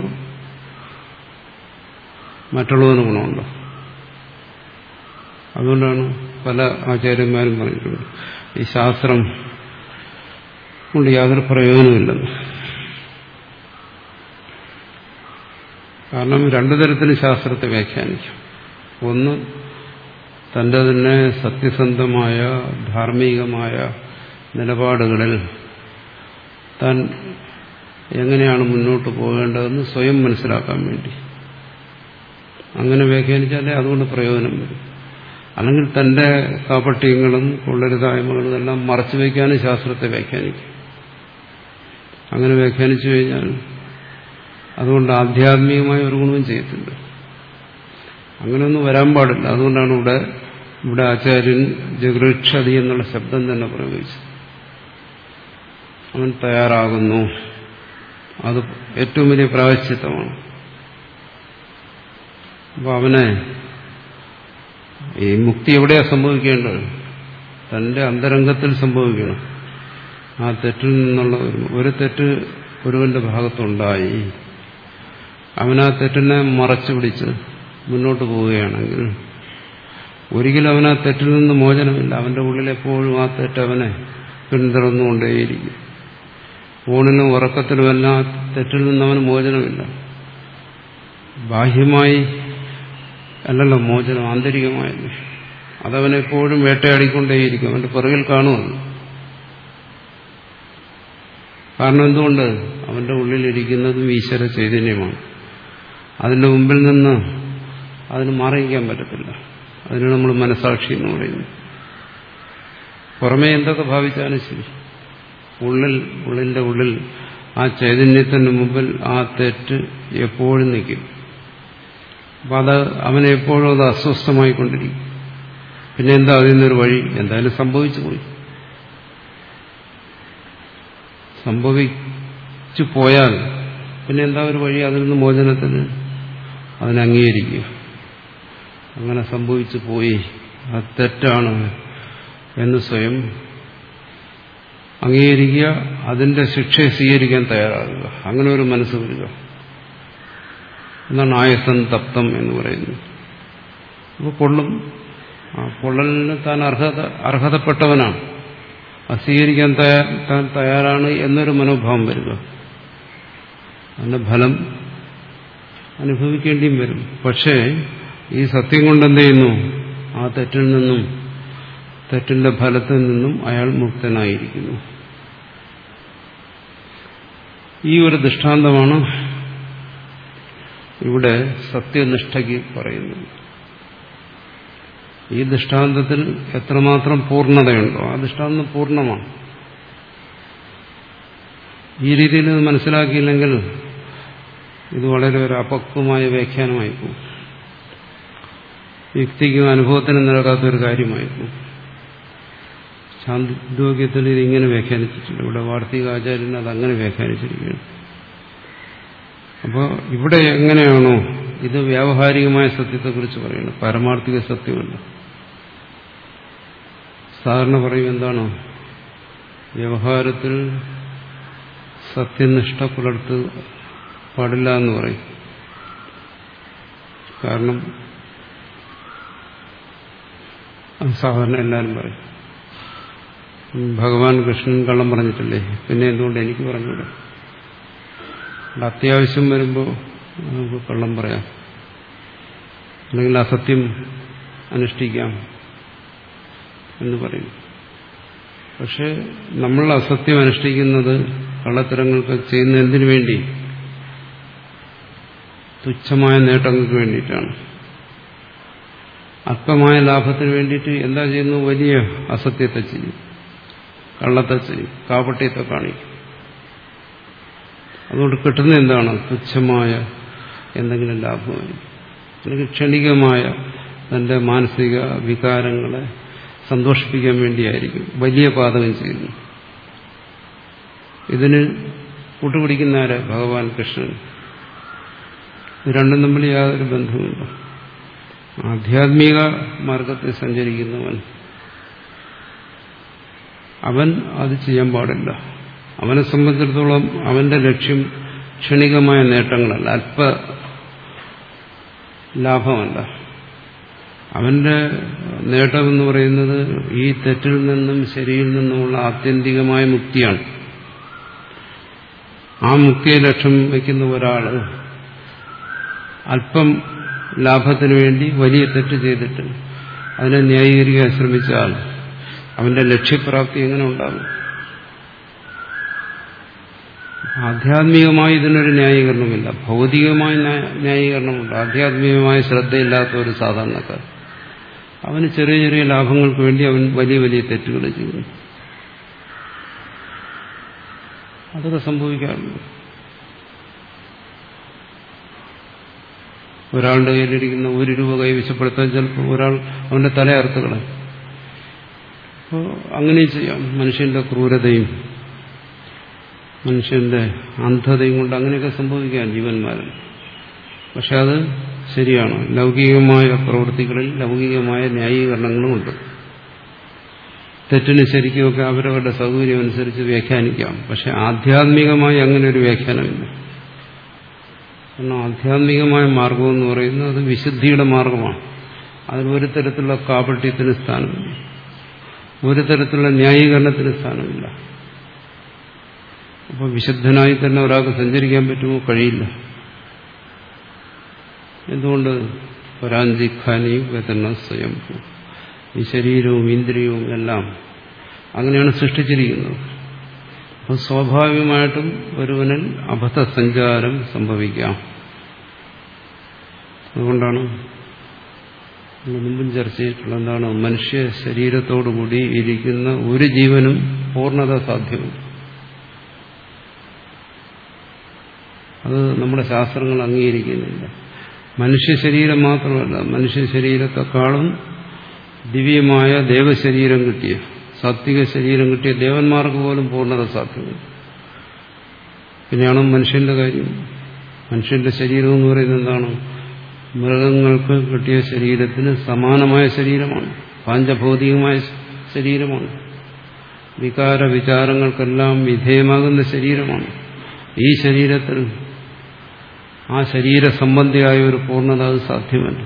മറ്റുള്ളവന് ഗുണമുണ്ടോ? അതുകൊണ്ടാണ് പല ആചാര്യന്മാരും പറഞ്ഞിട്ടുണ്ട് ഈ ശാസ്ത്രം കൊണ്ട് യാതൊരു പ്രയോജനമില്ലെന്ന്. കാരണം രണ്ടു തരത്തിൽ ശാസ്ത്രത്തെ വ്യാഖ്യാനിക്കും. ഒന്ന്, തന്റെ തന്നെ സത്യസന്ധമായ ധാർമ്മികമായ നിലപാടുകളിൽ താൻ എങ്ങനെയാണ് മുന്നോട്ട് പോകേണ്ടതെന്ന് സ്വയം മനസ്സിലാക്കാൻ വേണ്ടി അങ്ങനെ വ്യാഖ്യാനിച്ചാലേ അതുകൊണ്ട് പ്രയോജനം വരും. അല്ലെങ്കിൽ തന്റെ കാപട്യങ്ങളും കൊള്ളരുതായ്മകളും എല്ലാം മറച്ചു വയ്ക്കാനും ശാസ്ത്രത്തെ വ്യാഖ്യാനിക്കും. അങ്ങനെ വ്യാഖ്യാനിച്ചു കഴിഞ്ഞാൽ അതുകൊണ്ട് ആധ്യാത്മികമായ ഒരു ഗുണവും ചെയ്യത്തില്ല. അങ്ങനെയൊന്നും വരാൻ പാടില്ല. അതുകൊണ്ടാണ് ഇവിടെ ഇവിടെ ആചാര്യൻ ജഗൃക്ഷതി എന്നുള്ള ശബ്ദം തന്നെ പ്രയോഗിച്ചത്. അവൻ തയ്യാറാകുന്നു. അത് ഏറ്റവും വലിയ പ്രായശ്ചിത്തമാണ്. അപ്പൊ അവനെ ഈ മുക്തി എവിടെയാ സംഭവിക്കേണ്ടത്? തന്റെ അന്തരംഗത്തിൽ സംഭവിക്കണം. ആ തെറ്റിൽ നിന്നുള്ള ഒരു തെറ്റ് ഒരുവന്റെ ഭാഗത്തുണ്ടായി, അവനാ തെറ്റിനെ മറച്ചു പിടിച്ച് മുന്നോട്ട് പോവുകയാണെങ്കിൽ ഒരിക്കലും അവനാ തെറ്റിൽ നിന്ന് മോചനമില്ല. അവന്റെ ഉള്ളിലെപ്പോഴും ആ തെറ്റ് അവനെ പിന്തുടർന്നുകൊണ്ടേയിരിക്കും. ഊണിലും ഉറക്കത്തിലുമെല്ലാം തെറ്റിൽ നിന്ന് അവന് മോചനമില്ല. ബാഹ്യമായി അല്ലല്ലോ മോചനം, ആന്തരികമായല്ലോ. അതവനെപ്പോഴും വേട്ടയാടിക്കൊണ്ടേയിരിക്കും, അവന്റെ പിറകിൽ കാണുമത്. കാരണം എന്തുകൊണ്ട്? അവന്റെ ഉള്ളിലിരിക്കുന്നതും ഈശ്വര ചൈതന്യമാണ്. അതിന്റെ മുമ്പിൽ നിന്ന് അതിന് മാറിയിരിക്കാൻ പറ്റത്തില്ല. അതിന് നമ്മൾ മനസാക്ഷി എന്ന് പറയുന്നു. പുറമേ എന്തൊക്കെ ഭാവിച്ചാലും ശരി, ഉള്ളിൽ ഉള്ളിന്റെ ഉള്ളിൽ ആ ചൈതന്യത്തിന് മുമ്പിൽ ആ തെറ്റ് എപ്പോഴും നിൽക്കും. അപ്പം അത് അവനെ എപ്പോഴും അത് അസ്വസ്ഥമായിക്കൊണ്ടിരിക്കും. പിന്നെ എന്താ അതിൽ നിന്നൊരു വഴി? എന്തായാലും സംഭവിച്ചു പോയി. സംഭവിച്ചു പോയാൽ പിന്നെ എന്താ ഒരു വഴി? അതിൽ നിന്ന് മോചനത്തിന് അതിനെ അംഗീകരിക്കുക. അങ്ങനെ സംഭവിച്ചു പോയി, അത് തെറ്റാണ് എന്ന് സ്വയം അംഗീകരിക്കുക, അതിന്റെ ശിക്ഷയെ സ്വീകരിക്കാൻ തയ്യാറാകുക. അങ്ങനെ ഒരു മനസ്സ് വരിക എന്നാണ് ആയസം തപ്തം എന്ന് പറയുന്നത്. അപ്പോൾ പൊള്ളും. ആ പൊള്ളലിന് താൻ അർഹത അർഹതപ്പെട്ടവനാണ്, അത് സ്വീകരിക്കാൻ താൻ തയ്യാറാണ് എന്നൊരു മനോഭാവം വരിക. അതിന്റെ ഫലം അനുഭവിക്കേണ്ടിയും വരും. പക്ഷേ ഈ സത്യം കൊണ്ട് എന്ത് ചെയ്യുന്നു? ആ തെറ്റിൽ നിന്നും, തെറ്റിന്റെ ഫലത്തിൽ നിന്നും അയാൾ മുക്തനായിരിക്കുന്നു. ഈ ഒരു ദൃഷ്ടാന്തമാണ് ഇവിടെ സത്യനിഷ്ഠയ്ക്ക് പറയുന്നത്. ഈ ദൃഷ്ടാന്തത്തിൽ എത്രമാത്രം പൂർണ്ണതയുണ്ടോ ആ ദൃഷ്ടാന്തം പൂർണ്ണമാണ്. ഈ രീതിയിൽ ഇത് മനസ്സിലാക്കിയില്ലെങ്കിൽ ഇത് വളരെ ഒരു അപക്വമായ വ്യാഖ്യാനമായി പോകും. യുക്തിക്കും അനുഭവത്തിനും നിലക്കാത്തൊരു കാര്യമായിരുന്നു. ചാന്തോക്യത്തിൽ ഇതിങ്ങനെ വ്യാഖ്യാനിച്ചിട്ടുണ്ട്. ഇവിടെ വാർത്തികാചാര്യൻ അതങ്ങനെ വ്യാഖ്യാനിച്ചിരിക്കുകയാണ്. അപ്പോൾ ഇവിടെ എങ്ങനെയാണോ ഇത് വ്യാവഹാരികമായ സത്യത്തെക്കുറിച്ച് പറയുന്നത്, പാരമാർത്ഥിക സത്യമല്ല. സാധാരണ പറയും എന്താണ്, വ്യവഹാരത്തിൽ സത്യനിഷ്ഠ പുലർത്ത് പാടില്ല എന്ന് പറയും. കാരണം സാധാരണ എല്ലാവരും പറയും, ഭഗവാൻ കൃഷ്ണൻ കള്ളം പറഞ്ഞിട്ടില്ലേ, പിന്നെ എന്തുകൊണ്ട് എനിക്ക് പറഞ്ഞൂടെ? അത്യാവശ്യം വരുമ്പോൾ നമുക്ക് കള്ളം പറയാം, അല്ലെങ്കിൽ അസത്യം അനുഷ്ഠിക്കാം എന്ന് പറയും. പക്ഷെ നമ്മൾ അസത്യം അനുഷ്ഠിക്കുന്നത്, കള്ളത്തരങ്ങൾക്ക് ചെയ്യുന്ന എന്തിനു വേണ്ടി? തുച്ഛമായ നേട്ടങ്ങൾക്ക് വേണ്ടിയിട്ടാണ്. അല്പമായ ലാഭത്തിന് വേണ്ടിയിട്ട് എന്താ ചെയ്യുന്നു? വലിയ അസത്യത്തെ ചെയ്യും, കള്ളത്തെ ചെയ്യും, കാപട്യത്തെ കാണിക്കും. അതുകൊണ്ട് കിട്ടുന്ന എന്താണ്? തുച്ഛമായ എന്തെങ്കിലും ലാഭമായി, അല്ലെങ്കിൽ ക്ഷണികമായ തന്റെ മാനസിക വികാരങ്ങളെ സന്തോഷിപ്പിക്കാൻ വേണ്ടിയായിരിക്കും വലിയ പാതകം ചെയ്യുന്നു. ഇതിന് കൂട്ടുപിടിക്കുന്ന ആര്? ഭഗവാൻ കൃഷ്ണൻ. ഇത് രണ്ടും തമ്മിൽ യാതൊരു ബന്ധവുമില്ല. ആധ്യാത്മിക മാർഗത്തിൽ സഞ്ചരിക്കുന്നവൻ അവൻ അത് ചെയ്യാൻ പാടില്ല. അവനെ സംബന്ധിച്ചിടത്തോളം അവന്റെ ലക്ഷ്യം ക്ഷണികമായ നേട്ടങ്ങളല്ല, അല്പ ലാഭമല്ല. അവന്റെ നേട്ടമെന്ന് പറയുന്നത് ഈ തെറ്റിൽ നിന്നും ശരിയിൽ നിന്നുമുള്ള ആത്യന്തികമായ മുക്തിയാണ്. ആ മുക്തിയെ ലക്ഷ്യം വയ്ക്കുന്ന ഒരാൾ അല്പം ലാഭത്തിനു വേണ്ടി വലിയ തെറ്റ് ചെയ്തിട്ട് അതിനെ ന്യായീകരിക്കാൻ ശ്രമിച്ചാൽ അവന്റെ ലക്ഷ്യപ്രാപ്തി എങ്ങനെ ഉണ്ടാകും? ആധ്യാത്മികമായി ഇതിനൊരു ന്യായീകരണമില്ല, ഭൗതികമായ ന്യായീകരണമുണ്ട്. ആധ്യാത്മികമായ ശ്രദ്ധയില്ലാത്ത ഒരു സാധാരണക്കാർ അവന് ചെറിയ ചെറിയ ലാഭങ്ങൾക്ക് വേണ്ടി അവൻ വലിയ വലിയ തെറ്റുകൾ ചെയ്യുന്നു. അതൊക്കെ സംഭവിക്കാറുണ്ട്. ഒരാളുടെ കയ്യിലിരിക്കുന്ന ഒരു രൂപ കൈവശപ്പെടുത്താൻ ചിലപ്പോൾ ഒരാൾ അവന്റെ തല അറുത്ത് കളയും. അപ്പോൾ അങ്ങനെയും ചെയ്യാം. മനുഷ്യന്റെ ക്രൂരതയും മനുഷ്യന്റെ അന്ധതയും കൊണ്ട് അങ്ങനെയൊക്കെ സംഭവിക്കാം ജീവന്മാരിൽ. പക്ഷെ അത് ശരിയാണ്. ലൗകികമായ പ്രവൃത്തികളിൽ ലൗകികമായ ന്യായീകരണങ്ങളുമുണ്ട്. തെറ്റിന് ശരിക്കുമൊക്കെ അവരവരുടെ സൗകര്യം അനുസരിച്ച് വ്യാഖ്യാനിക്കാം. പക്ഷെ ആധ്യാത്മികമായി അങ്ങനെ ഒരു വ്യാഖ്യാനമില്ല. കാരണം ആധ്യാത്മികമായ മാർഗം എന്ന് പറയുന്നത് അത് വിശുദ്ധിയുടെ മാർഗമാണ്. അതിന് ഒരു തരത്തിലുള്ള കാപട്യത്തിന് സ്ഥാനമില്ല, ഒരു തരത്തിലുള്ള ന്യായീകരണത്തിന് സ്ഥാനമില്ല. അപ്പോൾ വിശുദ്ധനായി തന്നെ ഒരാൾക്ക് സഞ്ചരിക്കാൻ പറ്റുമോ? കഴിയില്ല. എന്തുകൊണ്ട്? പരാഞ്ചിഖാനിയും വേദന സ്വയം. ഈ ശരീരവും ഇന്ദ്രിയവും എല്ലാം അങ്ങനെയാണ് സൃഷ്ടിച്ചിരിക്കുന്നത്. അപ്പോൾ സ്വാഭാവികമായിട്ടും ഒരുവനിൽ അബദ്ധസഞ്ചാരം സംഭവിക്കാം. അതുകൊണ്ടാണ് മുമ്പും ചർച്ച ചെയ്തിട്ടുള്ള എന്താണ്, മനുഷ്യ ശരീരത്തോടുകൂടി ഇരിക്കുന്ന ഒരു ജീവനും പൂർണ്ണത സാധ്യമല്ല. അത് നമ്മുടെ ശാസ്ത്രങ്ങൾ അംഗീകരിക്കുന്നില്ല. മനുഷ്യ ശരീരം മാത്രമല്ല, മനുഷ്യ ശരീരത്തെക്കാളും ദിവ്യമായ ദേവശരീരം കിട്ടിയ, സാത്വിക ശരീരം കിട്ടിയ ദേവന്മാർക്ക് പോലും പൂർണ്ണത സാധ്യമല്ല. പിന്നെയാണ് മനുഷ്യന്റെ കാര്യം. മനുഷ്യന്റെ ശരീരം എന്ന് പറയുന്നത് എന്താണ്? മൃഗങ്ങൾക്ക് കിട്ടിയ ശരീരത്തിന് സമാനമായ ശരീരമാണ്, പാഞ്ചഭൗതികമായ ശരീരമാണ്, വികാര വിചാരങ്ങൾക്കെല്ലാം വിധേയമാകുന്ന ശരീരമാണ്. ഈ ശരീരത്തിൽ ആ ശരീര സംബന്ധിയായ ഒരു പൂർണ്ണത അത് സാധ്യമല്ല.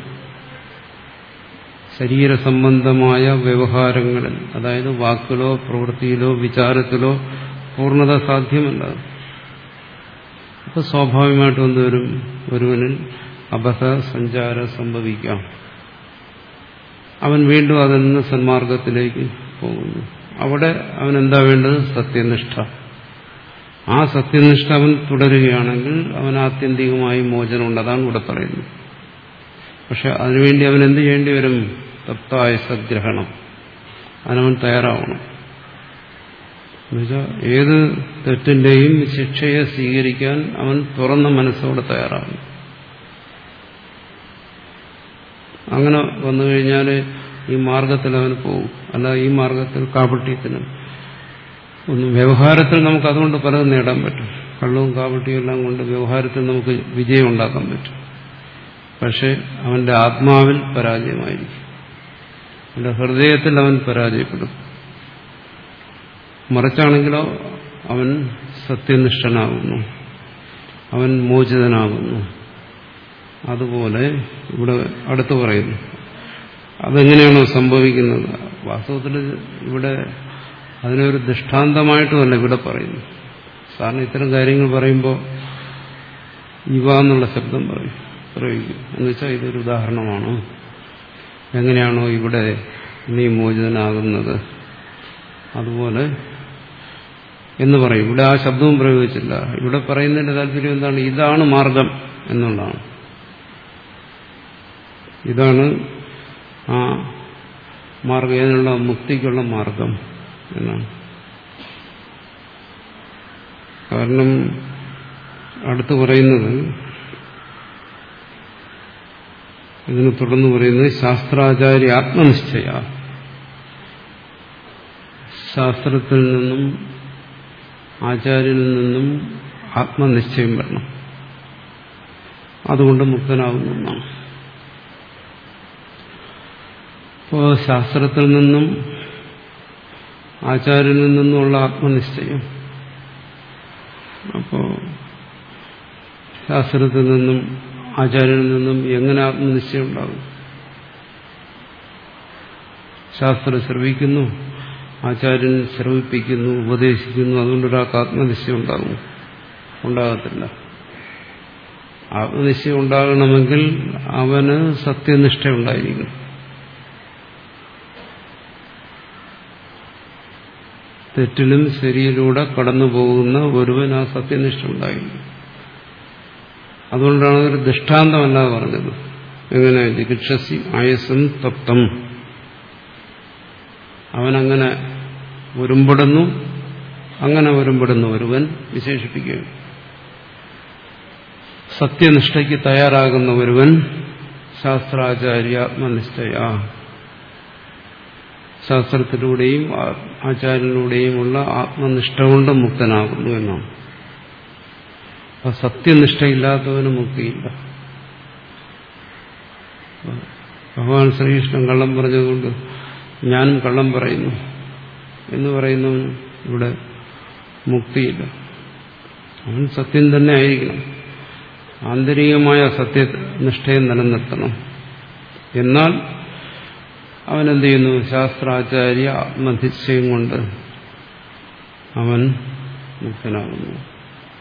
ശരീരസംബന്ധമായ വ്യവഹാരങ്ങളിൽ, അതായത് വാക്കിലോ പ്രവൃത്തിയിലോ വിചാരത്തിലോ പൂർണ്ണത സാധ്യമല്ല. അപ്പോൾ സ്വാഭാവികമായിട്ടും എന്തുവരും? ഒരുവനിൽ അബദ്ധ സഞ്ചാരം സംഭവിക്കാം. അവൻ വീണ്ടും അതിൽ നിന്ന് സന്മാർഗത്തിലേക്ക് പോകുന്നു. അവിടെ അവൻ എന്താ വേണ്ടത്? സത്യനിഷ്ഠ. ആ സത്യനിഷ്ഠ അവൻ തുടരുകയാണെങ്കിൽ അവൻ ആത്യന്തികമായി മോചനമുണ്ട്. അതാണ് ഇവിടെ പറയുന്നത്. പക്ഷെ അതിനുവേണ്ടി അവൻ എന്ത് ചെയ്യേണ്ടി വരും? തപ്തായ സഗ്രഹണം. അതിനവൻ തയ്യാറാവണം. എന്നുവെച്ചാൽ ഏത് തെറ്റിന്റെയും ശിക്ഷയെ സ്വീകരിക്കാൻ അവൻ തുറന്ന മനസ്സോടെ തയ്യാറാവണം. അങ്ങനെ വന്നു കഴിഞ്ഞാൽ ഈ മാർഗത്തിൽ അവന് പോകും. അല്ല ഈ മാർഗത്തിൽ കാപട്യത്തിന് ഒന്നും. വ്യവഹാരത്തിൽ നമുക്ക് അതുകൊണ്ട് പലതും നേടാൻ പറ്റും. കള്ളവും കാപട്യവും എല്ലാം കൊണ്ട് വ്യവഹാരത്തിൽ നമുക്ക് വിജയം ഉണ്ടാക്കാൻ പറ്റും. പക്ഷെ അവന്റെ ആത്മാവിൽ പരാജയമായിരിക്കും. അവന്റെ ഹൃദയത്തിൽ അവൻ പരാജയപ്പെടും. മറിച്ചാണെങ്കിലോ അവൻ സത്യനിഷ്ഠനാകുന്നു, അവൻ മോചിതനാകുന്നു. അതുപോലെ ഇവിടെ അടുത്ത് പറയുന്നു. അതെങ്ങനെയാണോ സംഭവിക്കുന്നത്? വാസ്തവത്തിൽ ഇവിടെ അതിനൊരു ദൃഷ്ടാന്തമായിട്ടുമല്ല ഇവിടെ പറയുന്നു. സാറിന് ഇത്തരം കാര്യങ്ങൾ പറയുമ്പോൾ ഇവ എന്നുള്ള ശബ്ദം പറയും പ്രയോഗിക്കും. എന്നുവെച്ചാൽ ഇതൊരു ഉദാഹരണമാണ്. എങ്ങനെയാണോ ഇവിടെ നീ മോചിതനാകുന്നത് അതുപോലെ എന്ന് പറയും. ഇവിടെ ആ ശബ്ദവും പ്രയോഗിച്ചില്ല. ഇവിടെ പറയുന്നതിന്റെ താല്പര്യം എന്താണ്? ഇതാണ് മാർഗം എന്നുള്ളതാണ്. ഇതാണ് ആ മാർഗം, ഇതിനുള്ള മുക്തിക്കുള്ള മാർഗം എന്നാണ്. കാരണം അടുത്ത് പറയുന്നത്, ഇതിന് തുടർന്ന് പറയുന്നത് ശാസ്ത്രാചാര്യ ആത്മനിശ്ചയ. ശാസ്ത്രത്തിൽ നിന്നും ആചാര്യനിൽ നിന്നും ആത്മനിശ്ചയം വരണം. അതുകൊണ്ട് മുക്തനാകുന്നു എന്നാണ്. ഇപ്പോൾ ശാസ്ത്രത്തിൽ നിന്നും ആചാര്യനിൽ നിന്നുമുള്ള ആത്മനിശ്ചയം, അപ്പോൾ ശാസ്ത്രത്തിൽ നിന്നും ആചാര്യനിൽ നിന്നും എങ്ങനെ ആത്മനിശ്ചയം ഉണ്ടാകും? ശാസ്ത്രം ശ്രവിക്കുന്നു, ആചാര്യൻ ശ്രവിപ്പിക്കുന്നു, ഉപദേശിക്കുന്നു, അതുകൊണ്ടൊരാൾക്ക് ആത്മനിശ്ചയം ഉണ്ടാകും? ഉണ്ടാകത്തില്ല. ആത്മനിശ്ചയം ഉണ്ടാകണമെങ്കിൽ അവന് സത്യനിഷ്ഠ ഉണ്ടായിരിക്കും. തെറ്റിലും ശരിയിലൂടെ കടന്നു പോകുന്ന ഒരുവൻ ആ സത്യനിഷ്ഠ ഉണ്ടായിരിക്കും. അതുകൊണ്ടാണ് ഒരു ദൃഷ്ടാന്തമല്ലാതെ പറഞ്ഞത്. എങ്ങനെ? ജിഗിക്ഷസി ആയസം തപ്തം. അവനങ്ങനെ ഒരുമ്പെടുന്നു, അങ്ങനെ ഒരുമ്പെടുന്ന ഒരുവൻ വിശേഷിപ്പിക്കുകയാണ്. സത്യനിഷ്ഠയ്ക്ക് തയ്യാറാകുന്ന ഒരുവൻ ശാസ്ത്രാചാര്യ ആത്മനിഷ്ഠയ, ശാസ്ത്രത്തിലൂടെയും ആചാര്യനിലൂടെയുമുള്ള ആത്മനിഷ്ഠ കൊണ്ട് മുക്തനാകുന്നു എന്നാണ്. അപ്പൊ സത്യനിഷ്ഠയില്ലാത്തവന് മുക്തിയില്ല. ഭഗവാൻ ശ്രീകൃഷ്ണൻ കള്ളം പറഞ്ഞതുകൊണ്ട് ഞാനും കള്ളം പറയുന്നു എന്ന് പറയുന്നവന് ഇവിടെ മുക്തിയില്ല. അവൻ സത്യം തന്നെ ആയിരിക്കണം. ആന്തരികമായ സത്യനിഷ്ഠയെ നിലനിർത്തണം. എന്നാൽ അവനെന്ത് ചെയ്യുന്നു? ശാസ്ത്രാചാര്യ ആത്മനിശ്ചയം കൊണ്ട് അവൻ മുക്തനാകുന്നു.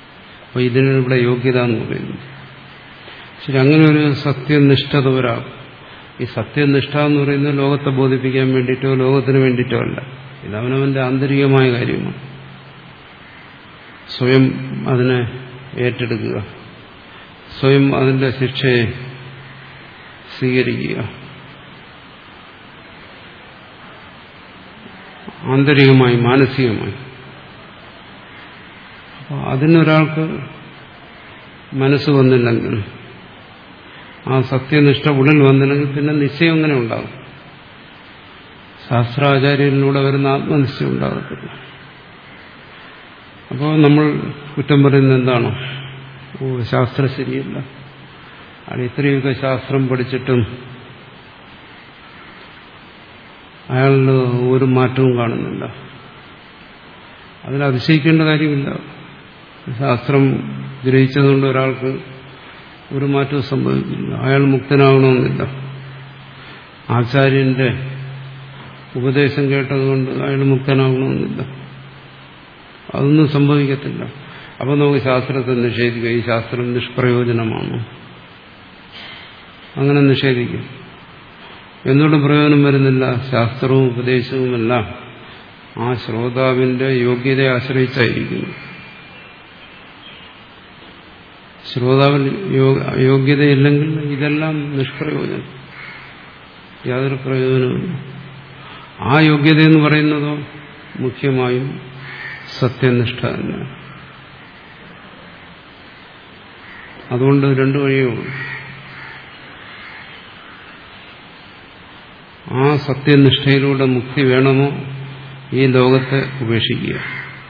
അപ്പൊ ഇതിനിവിടെ യോഗ്യത എന്ന് പറയുന്നു. ശരി, അങ്ങനെ ഒരു സത്യനിഷ്ഠത ഒരാൾ ഈ സത്യനിഷ്ഠ എന്ന് പറയുന്നത് ലോകത്തെ ബോധിപ്പിക്കാൻ വേണ്ടിയിട്ടോ ലോകത്തിന് വേണ്ടിയിട്ടോ അല്ല. ഇത് അവനവന്റെ ആന്തരികമായ കാര്യമാണ്. സ്വയം അതിനെ ഏറ്റെടുക്കുക, സ്വയം അതിന്റെ ശിക്ഷയെ സ്വീകരിക്കുക, ആന്തരികമായി മാനസികമായി. അപ്പോൾ അതിനൊരാൾക്ക് മനസ്സ് വന്നില്ലെങ്കിൽ, ആ സത്യനിഷ്ഠ ഉള്ളിൽ വന്നില്ലെങ്കിൽ പിന്നെ നിശ്ചയം എങ്ങനെ ഉണ്ടാകും? ശാസ്ത്രാചാര്യനിലൂടെ വരുന്ന ആത്മനിശ്ചയം ഉണ്ടാകത്തില്ല. അപ്പോൾ നമ്മൾ കുറ്റം പറയുന്നത് എന്താണോ? ഓ, ശാസ്ത്രം ശരിയല്ല, അയാൾ ഇത്രയൊക്കെ ശാസ്ത്രം പഠിച്ചിട്ടും അയാളിൽ ഒരു മാറ്റവും കാണുന്നില്ല. അതിൽ അതിശയിക്കേണ്ട കാര്യമില്ല. ശാസ്ത്രം ഗ്രഹിച്ചതുകൊണ്ട് ഒരാൾക്ക് ഒരു മാറ്റവും സംഭവിക്കില്ല. അയാൾ മുക്തനാകണമെന്നില്ല. ആചാര്യന്റെ ഉപദേശം കേട്ടതുകൊണ്ട് അയാൾ മുക്തനാകണമെന്നില്ല. അതൊന്നും സംഭവിക്കത്തില്ല. അപ്പോൾ നമുക്ക് ശാസ്ത്രത്തെ നിഷേധിക്കുക. ഈ ശാസ്ത്രം നിഷ്പ്രയോജനമാണ്, അങ്ങനെ നിഷേധിക്കും. എന്തുകൊണ്ട് പ്രയോജനം വരുന്നില്ല? ശാസ്ത്രവും ഉപദേശവുമെല്ലാം ആ ശ്രോതാവിന്റെ യോഗ്യതയെ ആശ്രയിച്ചായിരിക്കുന്നു. ശ്രോതാവിൽ യോഗ്യതയില്ലെങ്കിൽ ഇതെല്ലാം നിഷ്പ്രയോജനം, യാതൊരു പ്രയോജനവുമില്ല. ആ യോഗ്യത എന്ന് പറയുന്നതോ മുഖ്യമായും സത്യനിഷ്ഠ തന്നെയാണ്. അതുകൊണ്ട് രണ്ടു വഴിയുള്ളൂ. ആ സത്യനിഷ്ഠയിലൂടെ മുക്തി വേണമോ ഈ ലോകത്തെ ഉപേക്ഷിക്കുക.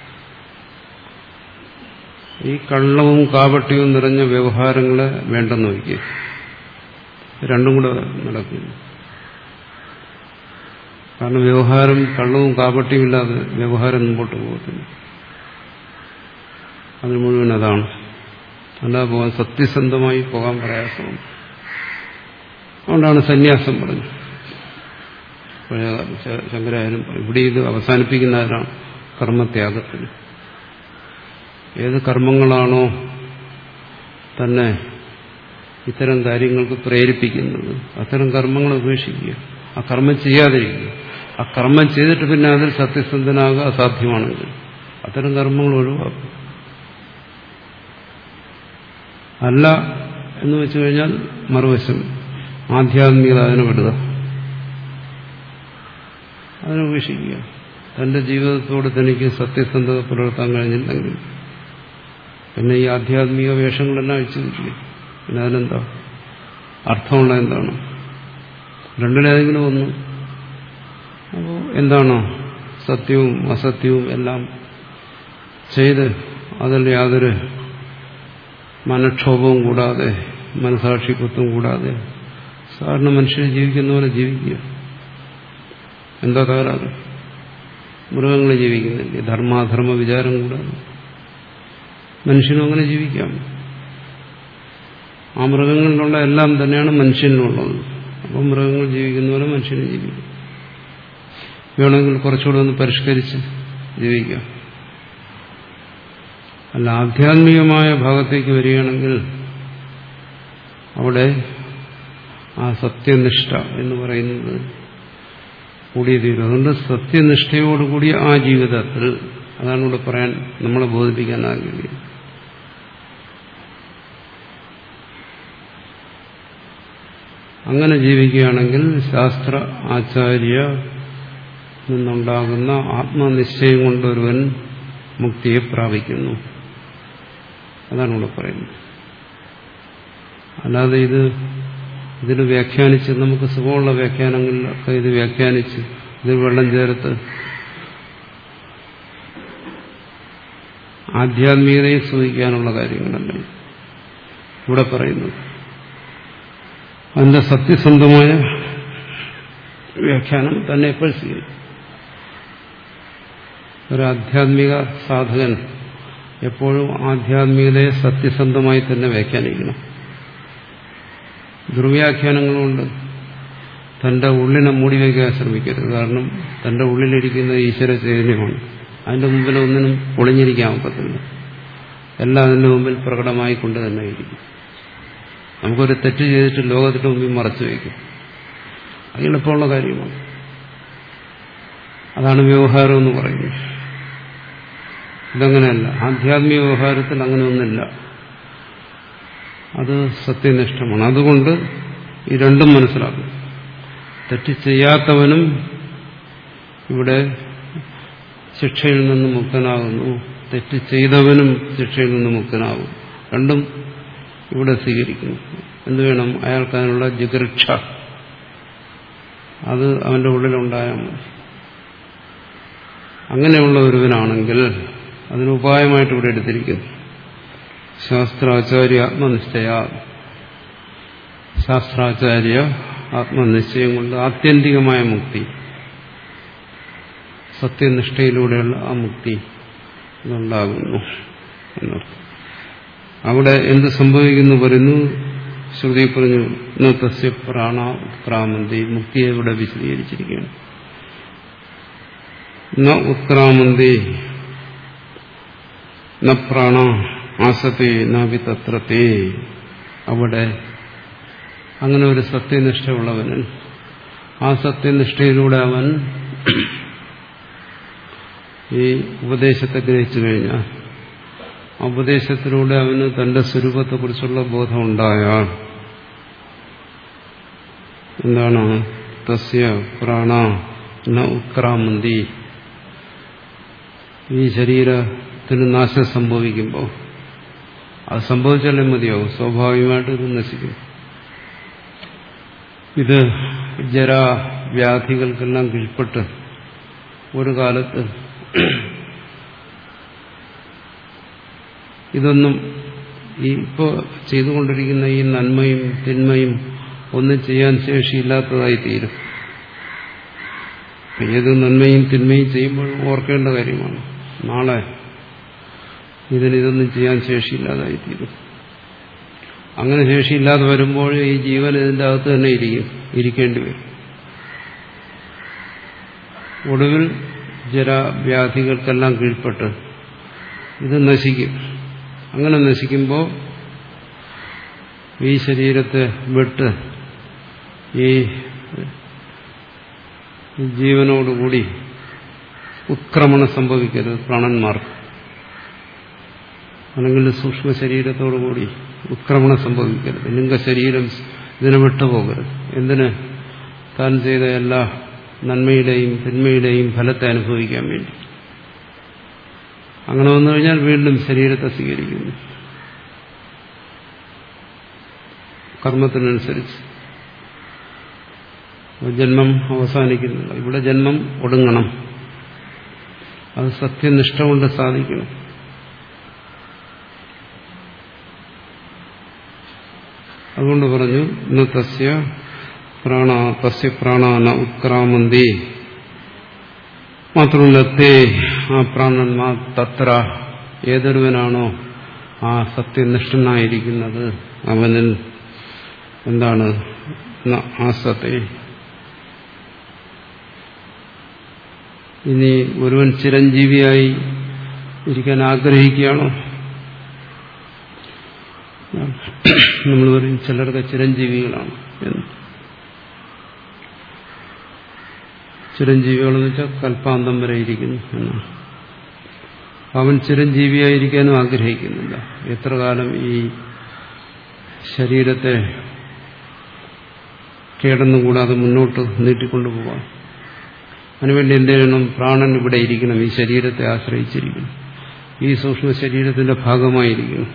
ഈ കള്ളവും കാപട്യവും നിറഞ്ഞ വ്യവഹാരങ്ങളെ വേണ്ടെന്ന് വയ്ക്കുക. രണ്ടും കൂടെ നടക്കുന്നു. കാരണം വ്യവഹാരം കള്ളവും കാപട്യവും ഇല്ലാതെ വ്യവഹാരം മുമ്പോട്ട് പോകത്തില്ല. അതിന് മുഴുവൻ അതാണ്. അല്ലാതെ പോകാൻ സത്യസന്ധമായി പോകാൻ പ്രയാസമാണ്. അതുകൊണ്ടാണ് സന്യാസം പറഞ്ഞത്. ശങ്കരാചാര്യൻ ഇവിടെ ഇത് അവസാനിപ്പിക്കുന്നവരാണ് കർമ്മത്യാഗത്തിന്. ഏത് കർമ്മങ്ങളാണോ തന്നെ ഇത്തരം കാര്യങ്ങൾക്ക് പ്രേരിപ്പിക്കുന്നത് അത്തരം കർമ്മങ്ങൾ ഉപേക്ഷിക്കുക. ആ കർമ്മം ചെയ്യാതിരിക്കുക. ആ കർമ്മം ചെയ്തിട്ട് പിന്നെ അതിൽ സത്യസന്ധനാകുക അസാധ്യമാണെങ്കിൽ അത്തരം കർമ്മങ്ങൾ ഒഴിവാക്കുക. അല്ല എന്ന് വെച്ചു കഴിഞ്ഞാൽ മറുവശം ആധ്യാത്മികത അതിനെ വിടുക, അതിനെ ഉപേക്ഷിക്കുക. തന്റെ ജീവിതത്തോട് തനിക്ക് സത്യസന്ധത പുലർത്താൻ കഴിഞ്ഞില്ലെങ്കിൽ പിന്നെ ഈ ആധ്യാത്മിക വേഷങ്ങളെല്ലാം അഴിച്ചു നിൽക്കുക. പിന്നെ അതിനെന്താ അർത്ഥമുള്ള? എന്താണ്? രണ്ടിലേതെങ്കിലും ഒന്ന്. അപ്പോൾ എന്താണോ സത്യവും അസത്യവും എല്ലാം ചെയ്ത് അതിൽ യാതൊരു മനക്ഷോഭവും കൂടാതെ മനസാക്ഷിത്വം കൂടാതെ സാധാരണ മനുഷ്യനെ ജീവിക്കുന്ന പോലെ ജീവിക്കുക. എന്താ തകരാറ്? മൃഗങ്ങൾ ജീവിക്കുന്നില്ലേ? ധർമാധർമ്മ വിചാരം കൂടാതെ മനുഷ്യനും അങ്ങനെ ജീവിക്കാം. ആ മൃഗങ്ങളിലുള്ള എല്ലാം തന്നെയാണ് മനുഷ്യനുള്ളത്. അപ്പം മൃഗങ്ങൾ ജീവിക്കുന്ന പോലെ മനുഷ്യനും ജീവിക്കും. വേണമെങ്കിൽ കുറച്ചുകൂടെ ഒന്ന് പരിഷ്കരിച്ച് ജീവിക്കാം. അല്ല, ആധ്യാത്മികമായ ഭാഗത്തേക്ക് വരികയാണെങ്കിൽ അവിടെ ആ സത്യനിഷ്ഠ എന്ന് പറയുന്നത് കൂടിയേ തീരും. അതുകൊണ്ട് സത്യനിഷ്ഠയോടുകൂടിയ ആ ജീവിതത്തിൽ, അതാണ് ഇവിടെ പറയാൻ നമ്മളെ ബോധിപ്പിക്കാൻ ആഗ്രഹിക്കുന്നത്. അങ്ങനെ ജീവിക്കുകയാണെങ്കിൽ ശാസ്ത്ര ആചാര്യ നിന്നുണ്ടാകുന്ന ആത്മനിശ്ചയം കൊണ്ടൊരുവൻ മുക്തിയെ പ്രാപിക്കുന്നു. അതാണ് ഇവിടെ പറയുന്നത്. അല്ലാതെ ഇത് ഇതിന് വ്യാഖ്യാനിച്ച് നമുക്ക് സുഖമുള്ള വ്യാഖ്യാനങ്ങളിലൊക്കെ ഇത് വ്യാഖ്യാനിച്ച് ഇതിൽ വെള്ളം ചേർത്ത് ആധ്യാത്മികതയെ സൂചിക്കാനുള്ള കാര്യങ്ങളല്ല ഇവിടെ പറയുന്നത്. അതിന്റെ സത്യസന്ധമായ വ്യാഖ്യാനം തന്നെ എപ്പോൾ സ്വീകരിക്കും. ഒരു ആധ്യാത്മിക സാധകൻ എപ്പോഴും ആധ്യാത്മികതയെ സത്യസന്ധമായി തന്നെ വ്യാഖ്യാനിക്കണം. ദുർവ്യാഖ്യാനങ്ങളുണ്ട് തന്റെ ഉള്ളിനെ മൂടിവെക്കാൻ ശ്രമിക്കരുത്. കാരണം തന്റെ ഉള്ളിലിരിക്കുന്ന ഈശ്വര ചൈതന്യമാണ്. അതിന്റെ മുമ്പിൽ ഒന്നിനും ഒളിഞ്ഞിരിക്കാൻ ഒക്കത്തില്ല. എല്ലാം അതിന്റെ മുമ്പിൽ പ്രകടമായിക്കൊണ്ട് തന്നെ ഇരിക്കും. നമുക്കൊരു തെറ്റ് ചെയ്തിട്ട് ലോകത്തിന്റെ മുമ്പിൽ മറച്ചു വയ്ക്കും. അത് എളുപ്പമുള്ള കാര്യമാണ്. അതാണ് വ്യവഹാരം എന്ന് പറയുന്നത്. ഇതങ്ങനെയല്ല. ആധ്യാത്മിക വ്യവഹാരത്തിൽ അങ്ങനെ ഒന്നില്ല. അത് സത്യനിഷ്ഠമാണ്. അതുകൊണ്ട് ഈ രണ്ടും മനസ്സിലാക്കും. തെറ്റ് ചെയ്യാത്തവനും ഇവിടെ ശിക്ഷയിൽ നിന്ന് മുക്തനാകുന്നു, തെറ്റ് ചെയ്തവനും ശിക്ഷയിൽ നിന്ന് മുക്തനാകും. രണ്ടും ഇവിടെ സ്വീകരിക്കുന്നു. എന്ത് വേണം? അയാൾക്ക് അതിനുള്ള ജിഗർക്ഷ അത് അവന്റെ ഉള്ളിലുണ്ടായാൽ മതി. അങ്ങനെയുള്ള ഒരുവനാണെങ്കിൽ അതിന് ഉപായമായിട്ട് ഇവിടെ എടുത്തിരിക്കുന്നു. ശാസ്ത്രാചാര്യ ആത്മനിശ്ചയ, ശാസ്ത്രാചാര്യ ആത്മനിശ്ചയം കൊണ്ട് ആത്യന്തികമായ മുക്തി, സത്യനിഷ്ഠയിലൂടെയുള്ള ആ മുക്തി ഉണ്ടാകുന്നു എന്നർത്ഥം. അവിടെ എന്ത് സംഭവിക്കുന്നു പറയുന്നു. ശ്രുതി പറഞ്ഞു ന തസ്യ പ്രാണ ഉത്ക്രാമന്തി. മുക്തിയെ ഇവിടെ വിശദീകരിച്ചിരിക്കുകയാണ്. ന ഉത്ക്രാമന്തി ന പ്രാണ ആസത്തെ നാവി തത്രത്തെ. അവിടെ അങ്ങനെ ഒരു സത്യനിഷ്ഠയുള്ളവന് ആ സത്യനിഷ്ഠയിലൂടെ അവൻ ഈ ഉപദേശത്തെ ഗ്രഹിച്ചു കഴിഞ്ഞാൽ ആ ഉപദേശത്തിലൂടെ അവന് തന്റെ സ്വരൂപത്തെക്കുറിച്ചുള്ള ബോധം ഉണ്ടായാൽ എന്താണ്? തസ്യ പ്രാണ ന ഉത്ക്രാമന്തി. ഈ ശരീരത്തിന് നാശം സംഭവിക്കുമ്പോൾ അത് സംഭവിച്ചാലേ മതിയാവും. സ്വാഭാവികമായിട്ട് ഇത് നശിക്കും. ഇത് ജരാവ്യാധികൾക്കെല്ലാം കീഴ്പ്പെട്ട് ഒരു കാലത്ത് ഇതൊന്നും ഈ ഇപ്പോൾ ചെയ്തുകൊണ്ടിരിക്കുന്ന ഈ നന്മയും തിന്മയും ഒന്നും ചെയ്യാൻ ശേഷിയില്ലാത്തതായി തീരും. ഏത് നന്മയും തിന്മയും ചെയ്യുമ്പോൾ ഓർക്കേണ്ട കാര്യമാണ്, നാളെ ഇതിനിതൊന്നും ചെയ്യാൻ ശേഷിയില്ലാതായി തീരും. അങ്ങനെ ശേഷിയില്ലാതെ വരുമ്പോൾ ഈ ജീവൻ ഇതിൻ്റെ അകത്ത് തന്നെ ഇരിക്കും, ഇരിക്കേണ്ടി വരും. ഒടുവിൽ ജരാവ്യാധികൾക്കെല്ലാം കീഴ്പ്പെട്ട് ഇത് നശിക്കും. അങ്ങനെ നശിക്കുമ്പോൾ ഈ ശരീരത്തെ വിട്ട് ഈ ജീവനോടുകൂടി ഉത്ക്രമണം സംഭവിക്കരുത് പ്രാണന്മാർക്ക്. അല്ലെങ്കിൽ സൂക്ഷ്മ ശരീരത്തോടുകൂടി ഉത്ക്രമണം സംഭവിക്കരുത്. ലിംഗശരീരം ഇതിനെ വിട്ടുപോകരുത്. എന്തിന്? താൻ ചെയ്ത എല്ലാ നന്മയുടെയും തിന്മയുടെയും ഫലത്തെ അനുഭവിക്കാൻ വേണ്ടി. അങ്ങനെ വന്നു കഴിഞ്ഞാൽ വീണ്ടും ശരീരത്തെ സ്വീകരിക്കുന്നു കർമ്മത്തിനനുസരിച്ച്. ജന്മം അവസാനിക്കുന്നില്ല. ഇവിടെ ജന്മം ഒടുങ്ങണം. അത് സത്യനിഷ്ഠ കൊണ്ട് സാധിക്കണം. അതുകൊണ്ട് പറഞ്ഞു ഇന്ന് തസ്യ പ്രാണ തസ്യ പ്രാണ ന ഉത്ക്രാമന്തി. മാത്രമല്ല തേ ആ പ്രാണന്മാർ തത്ര ഏതൊരുവനാണോ ആ സത്യനിഷ്ഠനായിരിക്കുന്നത് അവനിൽ എന്താണ് ആസത്തെ. ഇനി ഒരുവൻ ചിരഞ്ജീവിയായി ഇരിക്കാൻ ആഗ്രഹിക്കുകയാണോ? നമ്മൾ പറയും ചിലർക്ക് ചിരഞ്ജീവികളാണ് എന്ന്. ചിരഞ്ജീവികളെന്ന് വെച്ചാൽ കൽപ്പാന്തം വരെ ഇരിക്കുന്നു എന്നാണ്. അവൻ ചിരഞ്ജീവിയായിരിക്കാനും ആഗ്രഹിക്കുന്നില്ല. എത്ര കാലം ഈ ശരീരത്തെ കേടന്നുകൂടാതെ മുന്നോട്ട് നീട്ടിക്കൊണ്ടുപോകാം. അതിനുവേണ്ടി എന്ത് ചെയ്യണം? പ്രാണൻ ഇവിടെ ഇരിക്കണം, ഈ ശരീരത്തെ ആശ്രയിച്ചിരിക്കണം, ഈ സൂക്ഷ്മ ശരീരത്തിന്റെ ഭാഗമായിരിക്കണം.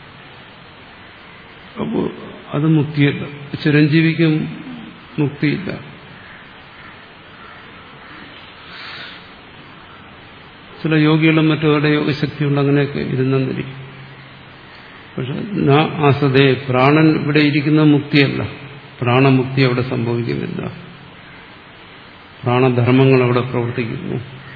അപ്പോൾ അത് മുക്തിയല്ല. ചിരഞ്ജീവിക്കും മുക്തിയില്ല. ചില യോഗികളും മറ്റവരുടെ യോഗശക്തിയുണ്ട്, അങ്ങനെയൊക്കെ ഇരുന്നിരിക്കും. പക്ഷെ നാ ആസതേ പ്രാണൻ ഇവിടെ ഇരിക്കുന്ന മുക്തിയല്ല. പ്രാണമുക്തി അവിടെ സംഭവിക്കുന്നില്ല. പ്രാണധർമ്മങ്ങൾ അവിടെ പ്രവർത്തിക്കുന്നു.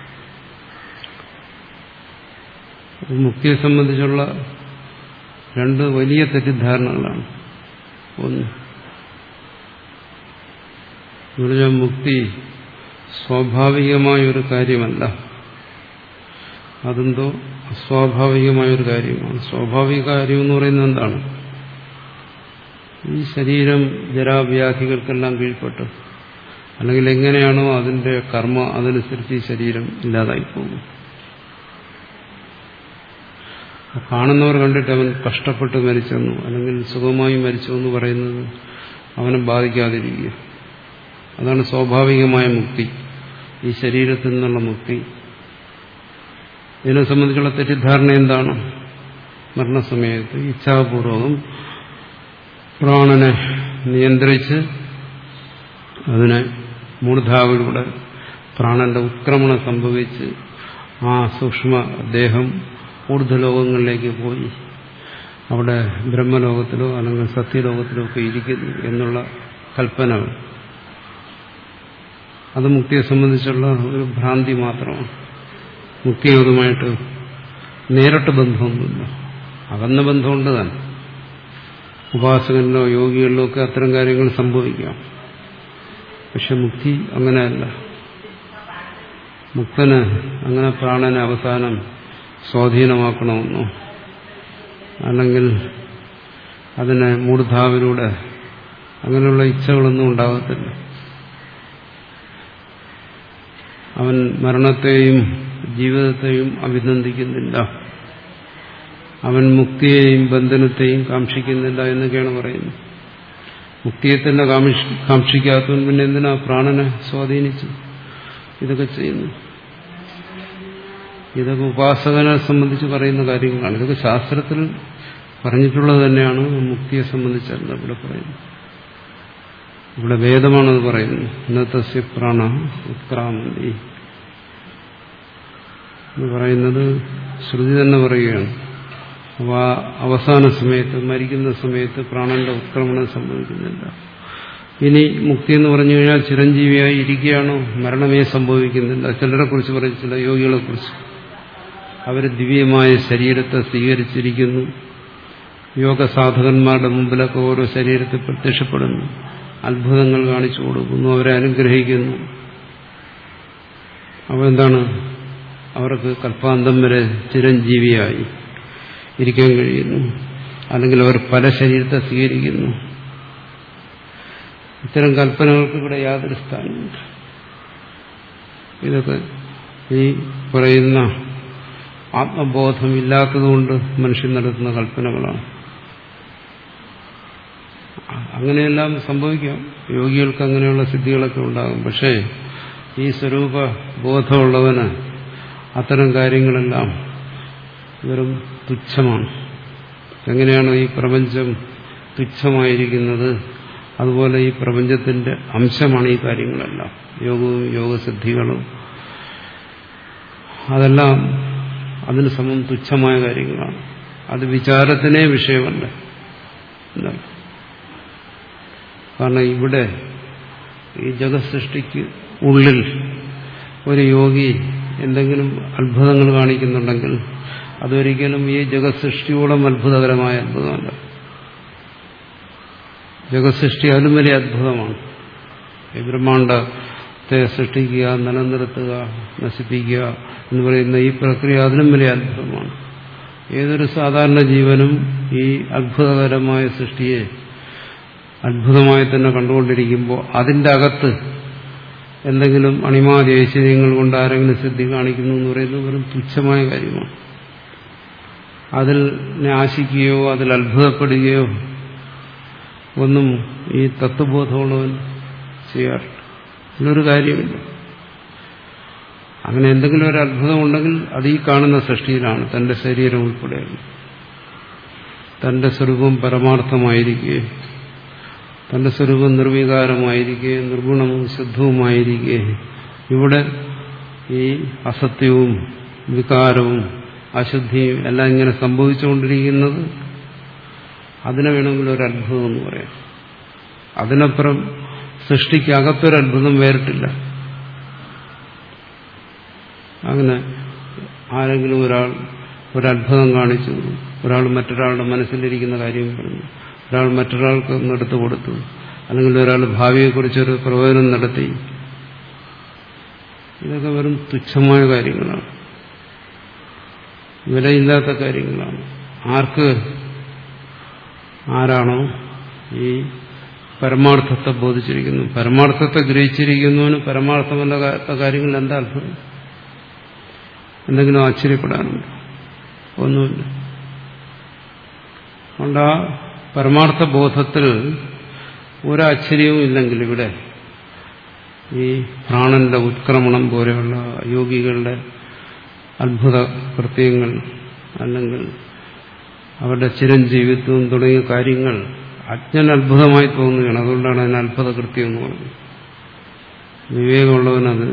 മുക്തിയെ സംബന്ധിച്ചുള്ള രണ്ട് വലിയ തെറ്റിദ്ധാരണകളാണ്. ഒന്ന്, ഇവിടെ മുക്തി സ്വാഭാവികമായൊരു കാര്യമല്ല, അതെന്തോ അസ്വാഭാവികമായൊരു കാര്യമാണ്. സ്വാഭാവിക കാര്യം എന്ന് പറയുന്നത് എന്താണ്? ഈ ശരീരം ജരാവ്യാധികൾക്കെല്ലാം കീഴ്പ്പെട്ട് അല്ലെങ്കിൽ എങ്ങനെയാണോ അതിന്റെ കർമ്മ അതനുസരിച്ച് ഈ ശരീരം ഇല്ലാതായി പോകും. കാണുന്നവർ കണ്ടിട്ട് അവൻ കഷ്ടപ്പെട്ട് മരിച്ചെന്നു അല്ലെങ്കിൽ സുഖമായി മരിച്ചു എന്ന് പറയുന്നത് അവനെ ബാധിക്കാതിരിക്കുക. അതാണ് സ്വാഭാവികമായ മുക്തി, ഈ ശരീരത്തിൽ നിന്നുള്ള മുക്തി. ഇതിനെ സംബന്ധിച്ചുള്ള തെറ്റിദ്ധാരണ എന്താണ്? മരണസമയത്ത് ഇച്ഛാപൂർവകം പ്രാണനെ നിയന്ത്രിച്ച് അതിനെ മൂർധാവിലൂടെ പ്രാണന്റെ ഉത്ക്രമണം സംഭവിച്ച് ആ സൂക്ഷ്മ ദേഹം ഊർധ്വലോകങ്ങളിലേക്ക് പോയി അവിടെ ബ്രഹ്മലോകത്തിലോ അല്ലെങ്കിൽ സത്യലോകത്തിലോ ഒക്കെ ഇരിക്കുന്നു എന്നുള്ള കൽപ്പനകൾ, അത് മുക്തിയെ സംബന്ധിച്ചുള്ള ഒരു ഭ്രാന്തി മാത്രമാണ്. മുക്തി അതുമായിട്ട് നേരിട്ട് ബന്ധമൊന്നുമില്ല, അകന്ന ബന്ധമുണ്ട് താൻ. ഉപാസകനിലോ യോഗികളിലോ ഒക്കെ അത്തരം കാര്യങ്ങൾ സംഭവിക്കാം. പക്ഷെ മുക്തി അങ്ങനെയല്ല. മുക്തന് അങ്ങനെ പ്രാണനെ അവസാനം സ്വാധീനമാക്കണമെന്നോ അല്ലെങ്കിൽ അതിനെ മൂർധാവിലൂടെ അങ്ങനെയുള്ള ഇച്ഛകളൊന്നും ഉണ്ടാകത്തില്ല. അവൻ മരണത്തെയും ജീവിതത്തെയും അഭിനന്ദിക്കുന്നില്ല, അവൻ മുക്തിയെയും ബന്ധനത്തെയും കാക്ഷിക്കുന്നില്ല എന്നൊക്കെയാണ് പറയുന്നത്. മുക്തിയെ തന്നെ കാക്ഷിക്കാത്തവൻ പിന്നെ എന്തിനാ പ്രാണനെ സ്വാധീനിച്ചു ഇതൊക്കെ ചെയ്യുന്നു? ഇതൊക്കെ ഉപാസകനെ സംബന്ധിച്ച് പറയുന്ന കാര്യങ്ങളാണ്. ഇതൊക്കെ ശാസ്ത്രത്തിൽ പറഞ്ഞിട്ടുള്ളത് തന്നെയാണ്. മുക്തിയെ സംബന്ധിച്ചല്ല ഇവിടെ പറയുന്നത്. ഇവിടെ വേദമാണത് പറയുന്നത്. ഇന്നത്തെ പ്രാണ ഉത്ക്രാമന്തി എന്ന് പറയുന്നത് ശ്രുതി തന്നെ പറയുകയാണ്. അപ്പോൾ ആ അവസാന സമയത്ത് മരിക്കുന്ന സമയത്ത് പ്രാണന്റെ ഉത്ക്രമണം സംഭവിക്കുന്നില്ല. ഇനി മുക്തി എന്ന് പറഞ്ഞു കഴിഞ്ഞാൽ ചിരഞ്ജീവിയായി ഇരിക്കുകയാണോ? മരണമേ സംഭവിക്കുന്നില്ല. ചിലരെ കുറിച്ച് പറയും, ചില യോഗികളെ കുറിച്ച്. അവർ ദിവ്യമായ ശരീരത്തെ സ്വീകരിച്ചിരിക്കുന്നു. യോഗസാധകന്മാരുടെ മുമ്പിലൊക്കെ ഓരോ ശരീരത്തിൽ പ്രത്യക്ഷപ്പെടുന്നു, അത്ഭുതങ്ങൾ കാണിച്ചു കൊടുക്കുന്നു, അവരെ അനുഗ്രഹിക്കുന്നു. അപ്പോൾ എന്താണ്? അവർക്ക് കൽപ്പാന്തം വരെ ചിരഞ്ജീവിയായി ഇരിക്കാൻ കഴിയുന്നു. അല്ലെങ്കിൽ അവർ പല ശരീരത്തെ സ്വീകരിക്കുന്നു. ഇത്തരം കൽപ്പനകൾക്ക് ഇവിടെ യാതൊരു സ്ഥാനമില്ല. ഇതൊക്കെ ഈ പറയുന്ന ആത്മബോധമില്ലാത്തതുകൊണ്ട് മനുഷ്യൻ നടത്തുന്ന കൽപ്പനകളാണ്. അങ്ങനെയെല്ലാം സംഭവിക്കാം. യോഗികൾക്ക് അങ്ങനെയുള്ള സിദ്ധികളൊക്കെ ഉണ്ടാകും. പക്ഷേ ഈ സ്വരൂപ ബോധമുള്ളവന് അത്തരം കാര്യങ്ങളെല്ലാം വെറും തുച്ഛമാണ്. എങ്ങനെയാണ് ഈ പ്രപഞ്ചം തുച്ഛമായിരിക്കുന്നത്, അതുപോലെ ഈ പ്രപഞ്ചത്തിന്റെ അംശമാണ് ഈ കാര്യങ്ങളെല്ലാം. യോഗവും യോഗസിദ്ധികളും അതെല്ലാം അതിന് സമം തുച്ഛമായ കാര്യങ്ങളാണ്. അത് വിചാരത്തിനേ വിഷയമല്ല. എന്താണ്? കാരണം ഇവിടെ ഈ ജഗത് സൃഷ്ടിക്ക് ഉള്ളിൽ ഒരു യോഗി എന്തെങ്കിലും അത്ഭുതങ്ങൾ കാണിക്കുന്നുണ്ടെങ്കിൽ അതൊരിക്കലും ഈ ജഗത് സൃഷ്ടിയോളം അത്ഭുതകരമായ അത്ഭുതമല്ല. ജഗത് സൃഷ്ടി അതിലും വലിയ അത്ഭുതമാണ്. ഈ ബ്രഹ്മാണ്ഡത്തെ സൃഷ്ടിക്കുക, നിലനിർത്തുക, നശിപ്പിക്കുക എന്ന് പറയുന്ന ഈ പ്രക്രിയ അതിലും വലിയ അത്ഭുതമാണ്. ഏതൊരു സാധാരണ ജീവനും ഈ അത്ഭുതകരമായ സൃഷ്ടിയെ അത്ഭുതമായി തന്നെ കണ്ടുകൊണ്ടിരിക്കുമ്പോൾ അതിന്റെ അകത്ത് എന്തെങ്കിലും അണിമാതി ഐശ്വര്യങ്ങൾ കൊണ്ട് ആരെങ്കിലും സിദ്ധി കാണിക്കുന്നു എന്ന് പറയുന്നത് വെറും തുച്ഛമായ കാര്യമാണ്. അതിൽ ആശിക്കുകയോ അതിൽ അത്ഭുതപ്പെടുകയോ ഒന്നും ഈ തത്വബോധമുള്ളവൻ ചെയ്യാറില്ല. ഇതിലൊരു കാര്യമില്ല. അങ്ങനെ എന്തെങ്കിലും ഒരു അത്ഭുതം ഉണ്ടെങ്കിൽ അത് ഈ കാണുന്ന സൃഷ്ടിയിലാണ്. തന്റെ ശരീരം ഉൾപ്പെടെയാണ്. തന്റെ സ്വരൂപം പരമാർത്ഥമായിരിക്കുകയും തന്റെ സ്വരൂപം നിർവികാരമായിരിക്കുകയും നിർഗുണവും ശുദ്ധവുമായിരിക്കുകയും ഇവിടെ ഈ അസത്യവും വികാരവും അശുദ്ധിയും എല്ലാം ഇങ്ങനെ സംഭവിച്ചുകൊണ്ടിരിക്കുന്നത് അതിനെ വേണമെങ്കിൽ ഒരു അത്ഭുതം എന്ന് പറയാം. അതിനപ്പുറം സൃഷ്ടിക്കകത്തൊരു അത്ഭുതം വേറിട്ടില്ല. അങ്ങനെ ആരെങ്കിലും ഒരാൾ ഒരത്ഭുതം കാണിച്ചു, ഒരാൾ മറ്റൊരാളുടെ മനസ്സിലിരിക്കുന്ന കാര്യം പറഞ്ഞു, ഒരാൾ മറ്റൊരാൾക്ക് ഒന്നെടുത്തു കൊടുത്തു, അല്ലെങ്കിൽ ഒരാൾ ഭാവിയെക്കുറിച്ചൊരു പ്രവചനം നടത്തി, ഇതൊക്കെ വെറും തുച്ഛമായ കാര്യങ്ങളാണ്, വിലയില്ലാത്ത കാര്യങ്ങളാണ്. ആർക്ക് ആരാണോ ഈ പരമാർത്ഥത്തെ ബോധിച്ചിരിക്കുന്നു. പരമാർത്ഥത്തെ ഗ്രഹിച്ചിരിക്കുന്നവന് പരമാർത്ഥമല്ലാത്ത കാര്യങ്ങൾ എന്താ അത്ഭുതം? എന്തെങ്കിലും ആശ്ചര്യപ്പെടാനുണ്ടോ? ഒന്നുമില്ല. അതുകൊണ്ട് ആ പരമാർത്ഥ ബോധത്തിൽ ഒരാശ്ചര്യവും ഇല്ലെങ്കിൽ ഇവിടെ ഈ പ്രാണന്റെ ഉത്ക്രമണം പോലെയുള്ള യോഗികളുടെ അത്ഭുത കൃത്യങ്ങൾ അല്ലെങ്കിൽ അവരുടെ ചിരഞ്ജീവിത്വം തുടങ്ങിയ കാര്യങ്ങൾ അജ്ഞൻ അത്ഭുതമായി തോന്നുകയാണ്. അതുകൊണ്ടാണ് അതിന് അത്ഭുത കൃത്യം എന്ന് പറയുന്നത്. വിവേകമുള്ളവനത്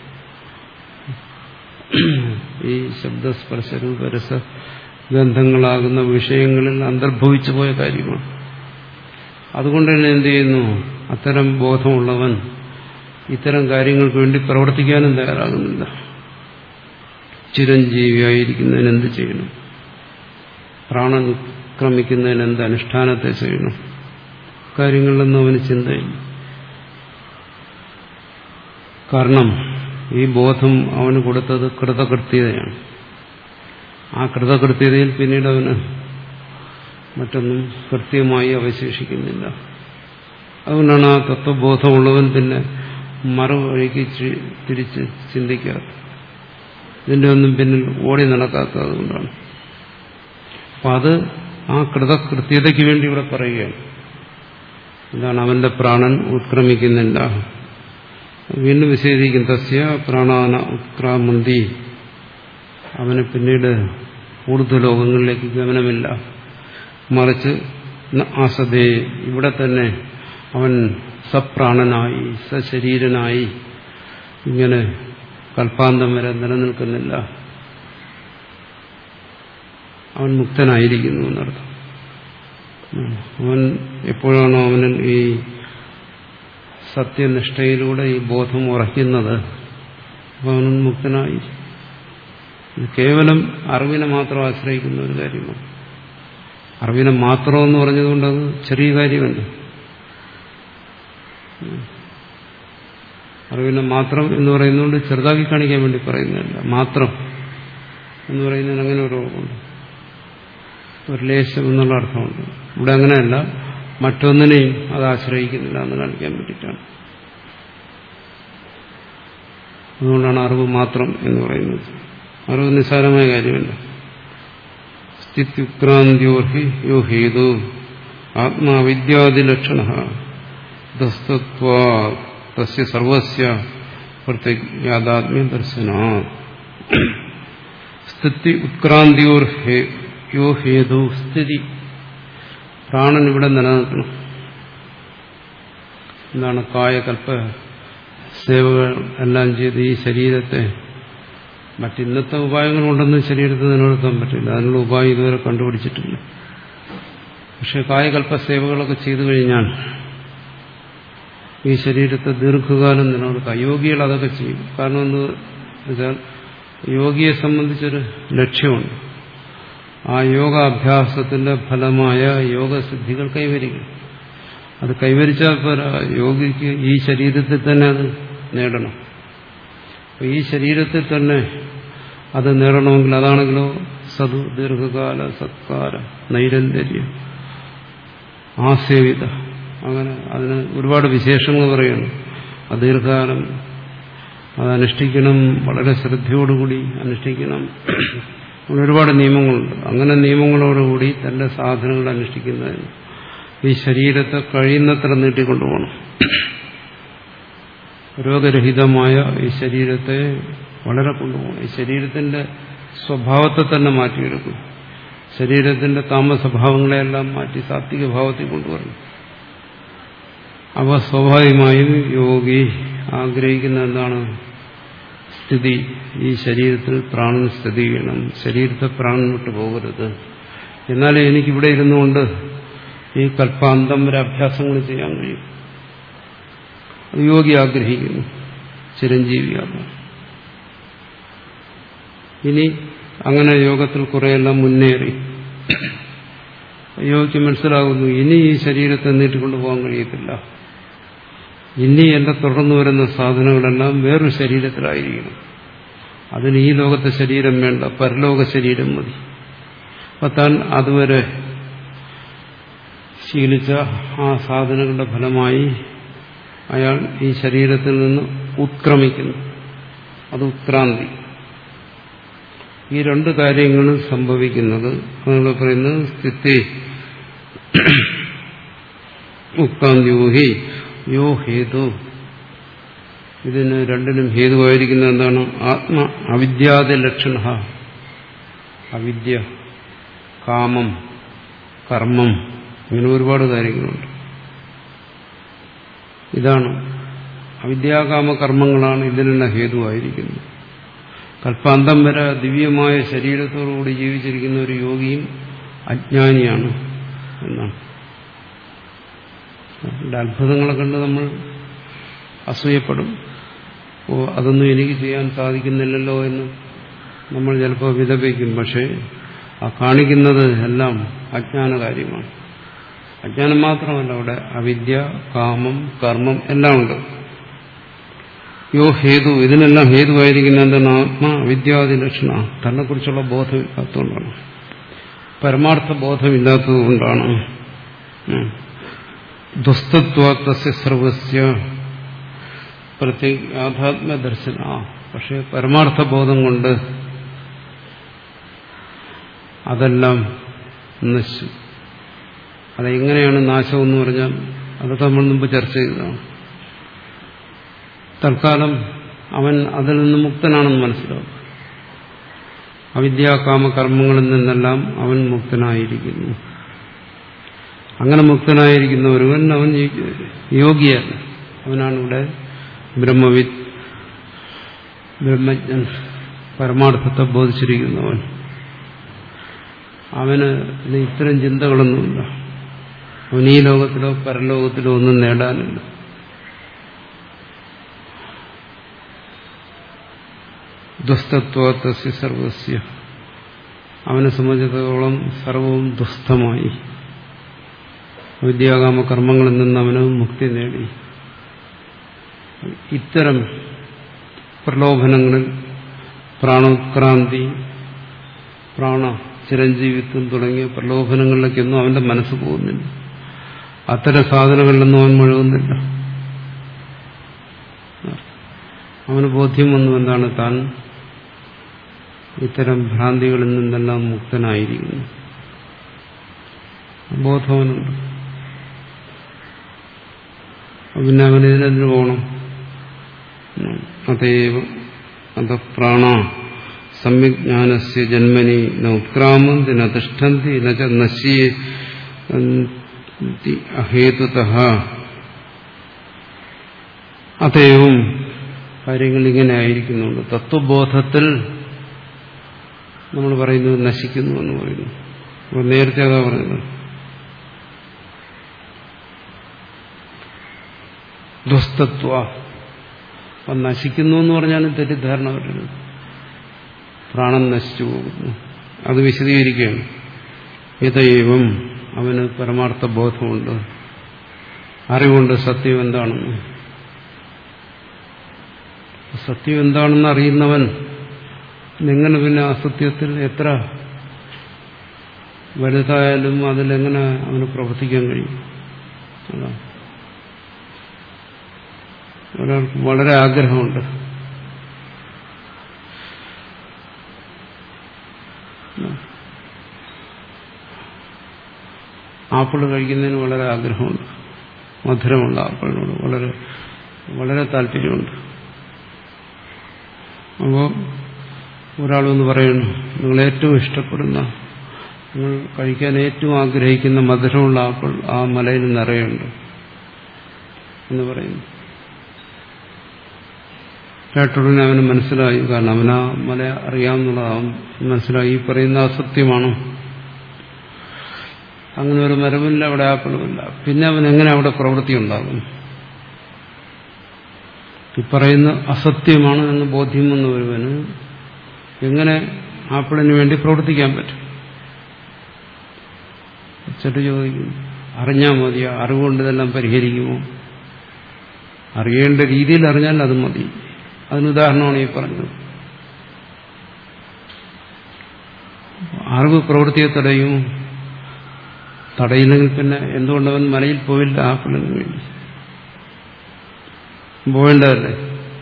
ഈ ശബ്ദസ്പർശ രൂപരസ ഗന്ധങ്ങളാകുന്ന വിഷയങ്ങളിൽ അന്തർഭവിച്ചു പോയ കാര്യമാണ്. അതുകൊണ്ട് തന്നെ എന്ത് ചെയ്യുന്നു? അത്തരം ബോധമുള്ളവൻ ഇത്തരം കാര്യങ്ങൾക്ക് വേണ്ടി പ്രവർത്തിക്കാനും തയ്യാറാകുന്നില്ല. ചിരഞ്ജീവിയായിരിക്കുന്നതിന് എന്ത് ചെയ്യണം? പ്രാണൻ ക്രമിക്കുന്നതിന് എന്ത് അനുഷ്ഠാനത്തെ ചെയ്യണം? കാര്യങ്ങളിലൊന്നും അവന് ചിന്തയില്ല. കാരണം ഈ ബോധം അവന് കൊടുത്തത് കൃതകൃത്യതയാണ്. ആ കൃതകൃത്യതയിൽ പിന്നീട് അവന് മറ്റൊന്നും കൃത്യമായി അവശേഷിക്കുന്നില്ല. അതുകൊണ്ടാണ് ആ തത്വബോധമുള്ളവൻ പിന്നെ മറുവഴിക്ക് തിരിച്ച് ചിന്തിക്കാത്തത്, ഇതിന്റെ ഒന്നും പിന്നിൽ ഓടി നടക്കാത്തത്. അതുകൊണ്ടാണ്. അപ്പം അത് ആ കൃതകൃത്യതയ്ക്ക് വേണ്ടി ഇവിടെ പറയുകയാണ്. എന്താണ്? അവന്റെ പ്രാണൻ ഉത്ക്രമിക്കുന്നില്ല. വീണ്ടും വിശദീകരിക്കും. തസ്യ പ്രാണാന ഉത്ക്രാമന്തി, അവന് പിന്നീട് ഊർധ്വ ലോകങ്ങളിലേക്ക് ഗമനമില്ല. മറിച്ച് ആസതേ, ഇവിടെ തന്നെ അവൻ സപ്രാണനായി സശരീരനായി ഇങ്ങനെ കൽപ്പാന്തം വരെ നിലനിൽക്കുന്നില്ല. അവൻ മുക്തനായിരിക്കുന്നു എന്നർത്ഥം. അവൻ എപ്പോഴാണോ അവന് ഈ സത്യനിഷ്ഠയിലൂടെ ഈ ബോധം ഉറയ്ക്കുന്നത്, അവൻ മുക്തനായി. കേവലം അറിവിനെ മാത്രം ആശ്രയിക്കുന്ന ഒരു കാര്യമാണ്. അറിവിനെ മാത്രമെന്ന് പറഞ്ഞതുകൊണ്ട് അത് ചെറിയ കാര്യമല്ല. അറിവിനെ മാത്രം എന്ന് പറയുന്നതുകൊണ്ട് ചെറുതാക്കി കാണിക്കാൻ വേണ്ടി പറയുന്നതല്ല. മാത്രം എന്ന് പറയുന്നതിന് അങ്ങനെ ഒരു ഉണ്ട്, ഒരു ലേശം എന്നുള്ള അർത്ഥമുണ്ട്. ഇവിടെ അങ്ങനെയല്ല, മറ്റൊന്നിനെയും അത് ആശ്രയിക്കുന്നില്ല എന്ന് കാണിക്കാൻ വേണ്ടിയിട്ടാണ്. അതുകൊണ്ടാണ് അറിവ് മാത്രം എന്ന് പറയുന്നത്. അറിവ് നിസ്സാരമായ കാര്യമല്ല. സ്ഥിത്യുക്രാന്തിയോർഹി യോ ഹേതു ആത്മാവിദ്യാദിലക്ഷണ ദസ്തത്വാ തസ്യ സർവസ്യ പ്രത്യഗ്യാദാത്മ്യ ദർശനാ. സ്ഥിതി ഉത്ക്രാന്തിയോർ യോ ഹേതു, സ്ഥിതി, പ്രാണൻ ഇവിടെ നിലനിൽക്കണം. എന്താണ്? കായകൽപ്പ സേവകൾ എല്ലാം ചെയ്ത് ഈ ശരീരത്തെ, മറ്റിന്നത്തെ ഉപായങ്ങളുണ്ടെന്ന് ശരീരത്തെ നിലനിർത്താൻ പറ്റില്ല. അതിനുള്ള ഉപായം ഇതുവരെ കണ്ടുപിടിച്ചിട്ടില്ല. പക്ഷെ കായകൽപ്പ സേവകളൊക്കെ ചെയ്തു കഴിഞ്ഞാൽ ഈ ശരീരത്തെ ദീർഘകാലം നിലനിർത്താം. യോഗികൾ അതൊക്കെ ചെയ്യും. കാരണം എന്ന് വെച്ചാൽ യോഗിയെ സംബന്ധിച്ചൊരു ലക്ഷ്യമുണ്ട്. ആ യോഗാഭ്യാസത്തിന്റെ ഫലമായ യോഗസിദ്ധികൾ കൈവരിക്കും. അത് കൈവരിച്ചാൽ പോരാ, യോഗിക്ക് ഈ ശരീരത്തിൽ തന്നെ അത് നേടണം. അപ്പോൾ ഈ ശരീരത്തിൽ തന്നെ അത് നേടണമെങ്കിൽ അതാണെങ്കിലോ സതു, ദീർഘകാല, സത്കാര, നൈരന്തര്യം, ആസേവിത, അങ്ങനെ അതിന് ഒരുപാട് വിശേഷങ്ങൾ പറയുന്നു. ആ ദീർഘകാലം അതനുഷ്ഠിക്കണം, വളരെ ശ്രദ്ധയോടുകൂടി അനുഷ്ഠിക്കണം. ഒരുപാട് നിയമങ്ങളുണ്ട്. അങ്ങനെ നിയമങ്ങളോടുകൂടി തന്റെ സാധനങ്ങൾ അനുഷ്ഠിക്കുന്നതിന് ഈ ശരീരത്തെ കഴിയുന്നത്ര നീട്ടിക്കൊണ്ടുപോകണം. രോഗരഹിതമായ ഈ ശരീരത്തെ വളരെ കൊണ്ടുപോകണം. ഈ ശരീരത്തിന്റെ സ്വഭാവത്തെ തന്നെ മാറ്റിയെടുക്കും. ശരീരത്തിന്റെ താമസഭാവങ്ങളെയെല്ലാം മാറ്റി സാത്വിക ഭാവത്തിൽ കൊണ്ടുവരണം. അവ സ്വാഭാവികമായും യോഗി ആഗ്രഹിക്കുന്ന എന്താണ്? സ്ഥിതി. ഈ ശരീരത്തിൽ പ്രാണൻ സ്ഥിതി ചെയ്യണം. ശരീരത്തെ പ്രാണൻ വിട്ടു പോകരുത്. എന്നാലേ എനിക്കിവിടെ ഇരുന്നുകൊണ്ട് ഈ കൽപ്പാന്തം വരെ അഭ്യാസങ്ങൾ ചെയ്യാൻ കഴിയും. അത് യോഗി ആഗ്രഹിക്കുന്നു, ചിരഞ്ജീവിയാകും. ഇനി അങ്ങനെ യോഗത്തിൽ കുറെയെല്ലാം മുന്നേറി യോഗിക്ക് മനസ്സിലാകുന്നു, ഇനി ഈ ശരീരത്തെ നീട്ടിക്കൊണ്ടു പോകാൻ കഴിയത്തില്ല. ഇനി എന്റെ തുടർന്നു വരുന്ന സാധനങ്ങളെല്ലാം വേറൊരു ശരീരത്തിലായിരിക്കണം. അതിന് ഈ ലോകത്തെ ശരീരം വേണ്ട, പരലോക ശരീരം മതി. അപ്പൊ താൻ അതുവരെ ശീലിച്ച ആ സാധനങ്ങളുടെ ഫലമായി അയാൾ ഈ ശരീരത്തിൽ നിന്ന് ഉത്ക്രമിക്കുന്നു. അത് ഉത്ക്രാന്തി. ഈ രണ്ട് കാര്യങ്ങളും സംഭവിക്കുന്നത് നമ്മൾ പറയുന്നത് സ്ഥിതി ഉത്ക്രാന്തിയോഹി യോ ഹേതു. ഇതിന് രണ്ടിനും ഹേതുവായിരിക്കുന്നത് എന്താണ്? ആത്മ അവിദ്യാദി ലക്ഷണ. അവിദ്യ, കാമം, കർമ്മം, ഇങ്ങനെ ഒരുപാട് കാര്യങ്ങളുണ്ട്. ഇതാണ് അവിദ്യാകാമ കർമ്മങ്ങളാണ് ഇതിനെല്ലാം ഹേതുവായിരിക്കുന്നത്. കൽപ്പാന്തം വരെ ദിവ്യമായ ശരീരത്തോടുകൂടി ജീവിച്ചിരിക്കുന്ന ഒരു യോഗിയും അജ്ഞാനിയാണ് എന്നാണ്. അതിന്റെ അത്ഭുതങ്ങളെ കണ്ട് നമ്മൾ അസൂയപ്പെടും. ഓ, അതൊന്നും എനിക്ക് ചെയ്യാൻ സാധിക്കുന്നില്ലല്ലോ എന്ന് നമ്മൾ ചിലപ്പോൾ വിലപിക്കും. പക്ഷേ ആ കാണിക്കുന്നത് എല്ലാം അജ്ഞാന കാര്യമാണ്. അജ്ഞാനം മാത്രമല്ല, അവിടെ അവിദ്യ, കാമം, കർമ്മം എല്ലാം ഉണ്ട്. യോ ഹേതു, ഇതിനെല്ലാം ഹേതുവായിരിക്കുന്ന എന്താണ്? ആത്മ അവിദ്യാദി ലക്ഷണ. തന്നെക്കുറിച്ചുള്ള ബോധമില്ലാത്തതുകൊണ്ടാണ്, പരമാർത്ഥ ബോധമില്ലാത്തതുകൊണ്ടാണ്. ദുസ്തത്വസ്യ സർവസ്യ പ്രത്യേക ആധ്യാത്മദർശന. പക്ഷെ പരമാർത്ഥ ബോധം കൊണ്ട് അതെല്ലാം നശിച്ചു. അതെങ്ങനെയാണ് നാശം എന്ന് പറഞ്ഞാൽ അതൊക്കെ നമ്മൾ മുമ്പ് ചർച്ച ചെയ്തതാണ്. തൽക്കാലം അവൻ അതിൽ നിന്ന് മുക്തനാണെന്ന് മനസ്സിലാവും. അവിദ്യാകാമ കർമ്മങ്ങളിൽ നിന്നെല്ലാം അവൻ മുക്തനായിരിക്കുന്നു. അങ്ങനെ മുക്തനായിരിക്കുന്ന ഒരുവൻ അവൻ യോഗിയല്ല. അവനാണ് ഇവിടെ ബ്രഹ്മവിദ്, ബ്രഹ്മജ്ഞൻ, പരമാർത്ഥത്തെ ബോധിച്ചിരിക്കുന്നവൻ. അവന് ഇത്തരം ചിന്തകളൊന്നുമില്ല. അവൻ ഈ ലോകത്തിലോ പരലോകത്തിലോ ഒന്നും നേടാനില്ല. ദുസ്തത്വസ്യ സർവസ്യ. അവനെ സംബന്ധിച്ചിടത്തോളം സർവവും ദുസ്തമായി. വിദ്യാകാമ കർമ്മങ്ങളിൽ നിന്ന് അവന് മുക്തി നേടി. ഇത്തരം പ്രലോഭനങ്ങളിൽ പ്രാണോത്ക്രാന്തി, പ്രാണ ചിരഞ്ജീവിത്വം തുടങ്ങിയ പ്രലോഭനങ്ങളിലേക്കൊന്നും അവന്റെ മനസ്സ് പോകുന്നില്ല. അത്തരം സാധനങ്ങളിലൊന്നും അവൻ മുഴുകുന്നില്ല. അവന് ബോധ്യം വന്നു എന്താണ്? താൻ ഇത്തരം ഭ്രാന്തികളിൽ നിന്നെല്ലാം മുക്തനായിരിക്കുന്നു. ബോധവനുണ്ട്. പിന്നെ അവനിതിനെതിന് പോകണം. അതേവ അത പ്രാണ സമ്യജ്ഞാനസ്യ ജന്മനി ന ഉത്ക്രാമന്തി ന തിഷ്ഠന്തി ന ച നശ്യന്തി അഹേതുതഃ. അതേവം കാര്യങ്ങൾ ഇങ്ങനെ ആയിരിക്കുന്നുണ്ട്. തത്വബോധത്തിൽ നമ്മൾ പറയുന്നത് നശിക്കുന്നു എന്ന് പറയുന്നു. അപ്പോൾ നേരത്തെ അതാ പറയുന്നത്. ദുസ്തത്വ നശിക്കുന്നു എന്ന് പറഞ്ഞാലും തെറ്റിദ്ധാരണ വരരുത്. പ്രാണൻ നശിച്ചു പോകുന്നു, അത് വിശദീകരിക്കുകയാണ്. ഇതേവം അവന് പരമാർത്ഥ ബോധമുണ്ട്, അറിവുണ്ട് സത്യം എന്താണെന്ന്. സത്യം എന്താണെന്ന് അറിയുന്നവൻ എങ്ങനെ പിന്നെ അസത്യത്തിൽ എത്ര വലുതായാലും അതിലെങ്ങനെ അവന് പ്രവർത്തിക്കാൻ കഴിയും? അതാണ്. ഒരാൾക്ക് വളരെ ആഗ്രഹമുണ്ട്, ആപ്പിൾ കഴിക്കുന്നതിന് വളരെ ആഗ്രഹമുണ്ട്, മധുരമുള്ള ആപ്പിളിനോട് വളരെ വളരെ താല്പര്യമുണ്ട്. അപ്പോൾ ഒരാളൊന്ന് പറയുന്നു, നിങ്ങൾ ഏറ്റവും ഇഷ്ടപ്പെടുന്ന, നിങ്ങൾ കഴിക്കാൻ ഏറ്റവും ആഗ്രഹിക്കുന്ന മധുരമുള്ള ആപ്പിൾ ആ മലയിൽ നിറയുണ്ട് എന്ന് പറയുന്നു. കേട്ടുടനെ അവന് മനസ്സിലായി, കാരണം അവനാ മല അറിയാമെന്നുള്ളതാവും മനസ്സിലായി, ഈ പറയുന്ന അസത്യമാണ്. അങ്ങനെ ഒരു മരമില്ല, അവിടെ ആപ്പിളുമില്ല. പിന്നെ അവൻ എങ്ങനെ അവിടെ പ്രവൃത്തി ഉണ്ടാകും? ഈ പറയുന്ന അസത്യമാണ് എന്ന് ബോധ്യം വന്ന ഒരുവന് എങ്ങനെ ആപ്പിളിന് വേണ്ടി പ്രവർത്തിക്കാൻ പറ്റും? ചെറു ചോദിക്കും, അറിഞ്ഞാൽ മതിയോ? അറിവുകൊണ്ട് ഇതെല്ലാം പരിഹരിക്കുമോ? അറിയേണ്ട രീതിയിൽ അറിഞ്ഞാൽ അത് മതി. അതിനുദാഹരണമാണ് ഈ പറഞ്ഞത്. അറിവ് പ്രവൃത്തിയെ തടയും, തടയില്ലെങ്കിൽ പിന്നെ എന്തുകൊണ്ടവൻ മലയിൽ പോയില്ല ആപ്പിളിന് വേണ്ടി? പോവേണ്ടതല്ലേ?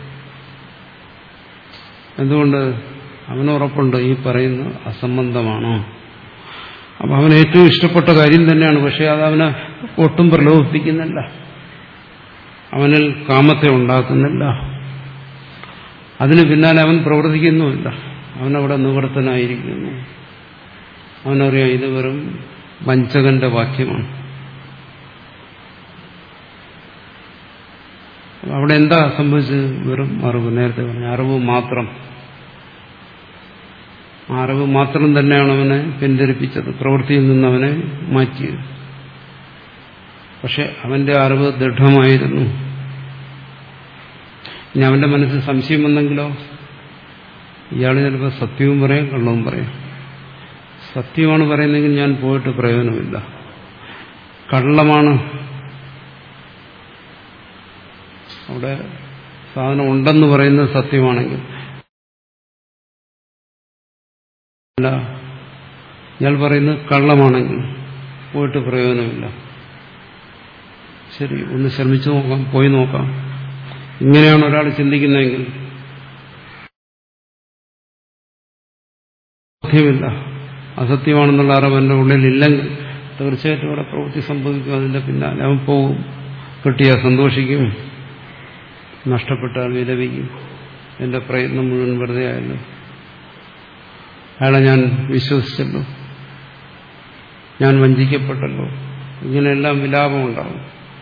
എന്തുകൊണ്ട്? അവനുറപ്പുണ്ട് ഈ പറയുന്ന അസംബന്ധമാണോ. അപ്പൊ അവന് ഏറ്റവും ഇഷ്ടപ്പെട്ട കാര്യം തന്നെയാണ്. പക്ഷെ അത് അവനെ ഒട്ടും പ്രലോഭിപ്പിക്കുന്നില്ല, അവനിൽ കാമത്തെ ഉണ്ടാക്കുന്നില്ല, അതിന് പിന്നാലെ അവൻ പ്രവർത്തിക്കുന്നുമില്ല. അവനവിടെ നിവൃത്തനായിരിക്കുന്നു. അവനറിയാം ഇത് വെറും വഞ്ചകന്റെ വാക്യമാണ്. അവിടെ എന്താ സംഭവിച്ചത്? വെറും അറിവ്. നേരത്തെ പറഞ്ഞ അറിവ് മാത്രം. ആ അറിവ് മാത്രം തന്നെയാണ് അവനെ പിന്തിരിപ്പിച്ചത്, പ്രവൃത്തിയിൽ നിന്ന് അവനെ മാറ്റിയത്. പക്ഷെ അവന്റെ അറിവ് ദൃഢമായിരുന്നു. ഇനി അവന്റെ മനസ്സിൽ സംശയം വന്നെങ്കിലോ? ഇയാൾ ചിലപ്പോൾ സത്യവും പറയാം കള്ളവും പറയാം. സത്യമാണ് പറയുന്നതെങ്കിൽ ഞാൻ പോയിട്ട് പ്രയോജനമില്ല. കള്ളമാണ്, അവിടെ സാധനം ഉണ്ടെന്ന് പറയുന്നത് സത്യമാണെങ്കിൽ, അല്ല ഞാൻ പറയുന്നത് കള്ളമാണെങ്കിൽ പോയിട്ട് പ്രയോജനമില്ല. ശരി, ഒന്ന് ശ്രമിച്ചു നോക്കാം, പോയി നോക്കാം. ഇങ്ങനെയാണ് ഒരാൾ ചിന്തിക്കുന്നതെങ്കിൽ സത്യമില്ല, അസത്യമാണെന്നുള്ള അറിവ് എൻ്റെ ഉള്ളിലില്ലെങ്കിൽ തീർച്ചയായിട്ടും അവിടെ പ്രവൃത്തി സംഭവിക്കും. അതിൻ്റെ പിന്നാലെ അവൻ പോവും, കിട്ടിയാൽ സന്തോഷിക്കും, നഷ്ടപ്പെട്ടാൽ വിലപിക്കും. എൻ്റെ പ്രയത്നം മുഴുവൻ വെറുതെ ആയല്ലോ, അയാളെ ഞാൻ വിശ്വസിച്ചല്ലോ, ഞാൻ വഞ്ചിക്കപ്പെട്ടല്ലോ, ഇങ്ങനെയെല്ലാം വിലാപമുണ്ടാവും.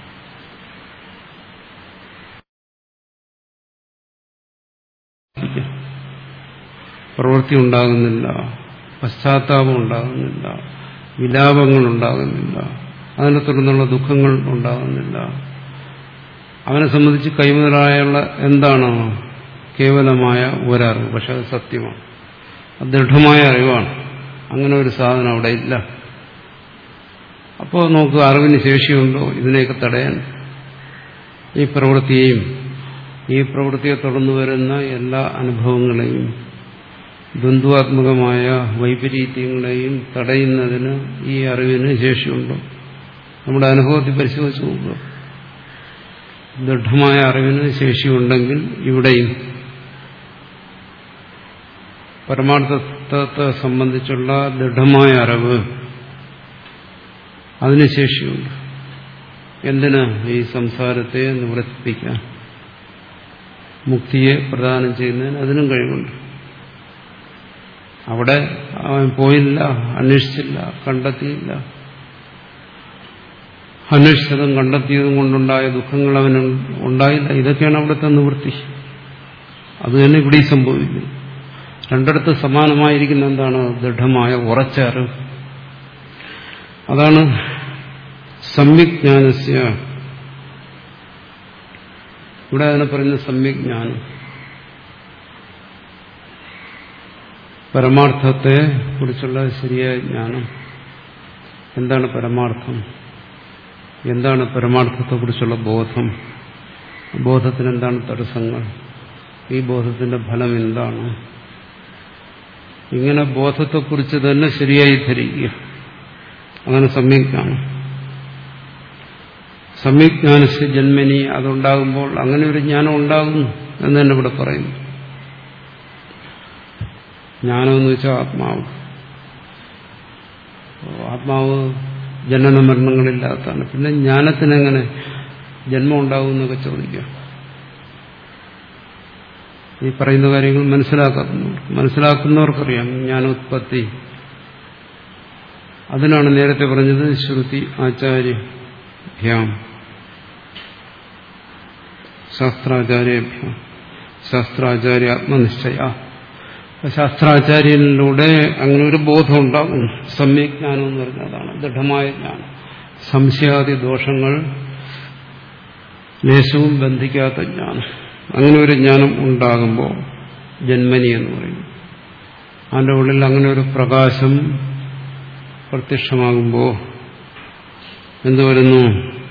പ്രവൃത്തി ഉണ്ടാകുന്നില്ല, പശ്ചാത്താപം ഉണ്ടാകുന്നില്ല, വിലാപങ്ങൾ ഉണ്ടാകുന്നില്ല, അതിനെ തുടർന്നുള്ള ദുഃഖങ്ങൾ ഉണ്ടാകുന്നില്ല. അവനെ സംബന്ധിച്ച് കൈമുതലായുള്ള എന്താണ്? കേവലമായ ഒരറിവ്. പക്ഷെ അത് സത്യമാണ്, അത് ദൃഢമായ അറിവാണ്. അങ്ങനെ ഒരു സാധനം അവിടെ ഇല്ല. അപ്പോൾ നോക്കുക, അറിവിന് ശേഷിയുണ്ടോ ഇതിനെയൊക്കെ തടയാൻ? ഈ പ്രവൃത്തിയെയും ഈ പ്രവൃത്തിയെ തുടർന്നു വരുന്ന എല്ലാ അനുഭവങ്ങളെയും ദ്വന്ദ്വാത്മകമായ വൈപരീത്യങ്ങളെയും തടയുന്നതിന് ഈ അറിവിന് ശേഷിയുണ്ടോ? നമ്മുടെ അനുഭവത്തിൽ പരിശോധിച്ച് നോക്കുക. ദൃഢമായ അറിവിന് ശേഷിയുണ്ടെങ്കിൽ ഇവിടെയും പരമാർത്ഥത്തെ സംബന്ധിച്ചുള്ള ദൃഢമായ അറിവ്, അതിന് ശേഷിയുണ്ട്. എന്തിന്? ഈ സംസാരത്തെ നിവർത്തിപ്പിക്കാൻ, മുക്തിയെ പ്രദാനം ചെയ്യുന്നതിന് അതിനും കഴിവുണ്ട്. അവിടെ അവൻ പോയില്ല, അന്വേഷിച്ചില്ല, കണ്ടെത്തിയില്ല. അന്വേഷിച്ചതും കണ്ടെത്തിയതും കൊണ്ടുണ്ടായ ദുഃഖങ്ങൾ അവന് ഉണ്ടായില്ല. ഇതൊക്കെയാണ് അവിടുത്തെ നിവൃത്തി. അത് തന്നെ ഇവിടെ സംഭവിക്കുന്നു. രണ്ടിടത്ത് സമാനമായിരിക്കുന്ന എന്താണ്? ദൃഢമായ ഉറച്ച അറിവ്. അതാണ് സമ്യക്ജ്ഞാനസ്യ. ഇവിടെ അതിനെ പറയുന്നത് സമ്യക്ജ്ഞാനം. പരമാർത്ഥത്തെ കുറിച്ചുള്ള ശരിയായ ജ്ഞാനം. എന്താണ് പരമാർത്ഥം? എന്താണ് പരമാർത്ഥത്തെക്കുറിച്ചുള്ള ബോധം? ബോധത്തിന് എന്താണ് തടസ്സങ്ങൾ? ഈ ബോധത്തിന്റെ ഫലം എന്താണ്? ഇങ്ങനെ ബോധത്തെക്കുറിച്ച് തന്നെ ശരിയായി ധരിക്കുക. അങ്ങനെ സമ്യക്ജ്ഞാനം. സമ്യക്ജ്ഞാനസ്യ ജന്മനി, അതുണ്ടാകുമ്പോൾ അങ്ങനെ ഒരു ജ്ഞാനം ഉണ്ടാകുന്നു എന്ന് തന്നെ ഇവിടെ പറയുന്നു. ജ്ഞാനമെന്ന് വെച്ചാൽ ആത്മാവ്. ആത്മാവ് ജനന മരണങ്ങളില്ലാത്തതാണ്. പിന്നെ ജ്ഞാനത്തിനെങ്ങനെ ജന്മം ഉണ്ടാകും എന്നൊക്കെ ചോദിക്കാം. ഈ പറയുന്ന കാര്യങ്ങൾ മനസ്സിലാക്കുന്നു മനസ്സിലാക്കുന്നവർക്കറിയാം ജ്ഞാനോത്പത്തി. അതിനാണ് നേരത്തെ പറഞ്ഞത് ശ്രുതി ആചാര്യഭ്യാം ശാസ്ത്രാചാര്യഭ്യാം ശാസ്ത്രാചാര്യ ആത്മനിശ്ചയ. ശാസ്ത്രാചാര്യനിലൂടെ അങ്ങനെ ഒരു ബോധം ഉണ്ടാകും. സമ്യജ്ഞാനം എന്ന് പറഞ്ഞാൽ അതാണ് ദൃഢമായ ജ്ഞാനം. സംശയാദി ദോഷങ്ങൾ ലേശവും ബന്ധിക്കാത്ത ജ്ഞാനം. അങ്ങനെ ഒരു ജ്ഞാനം ഉണ്ടാകുമ്പോൾ ജന്മനി എന്ന് പറയും. അതിൻ്റെ ഉള്ളിൽ അങ്ങനെ ഒരു പ്രകാശം പ്രത്യക്ഷമാകുമ്പോൾ എന്തു വരുന്നു?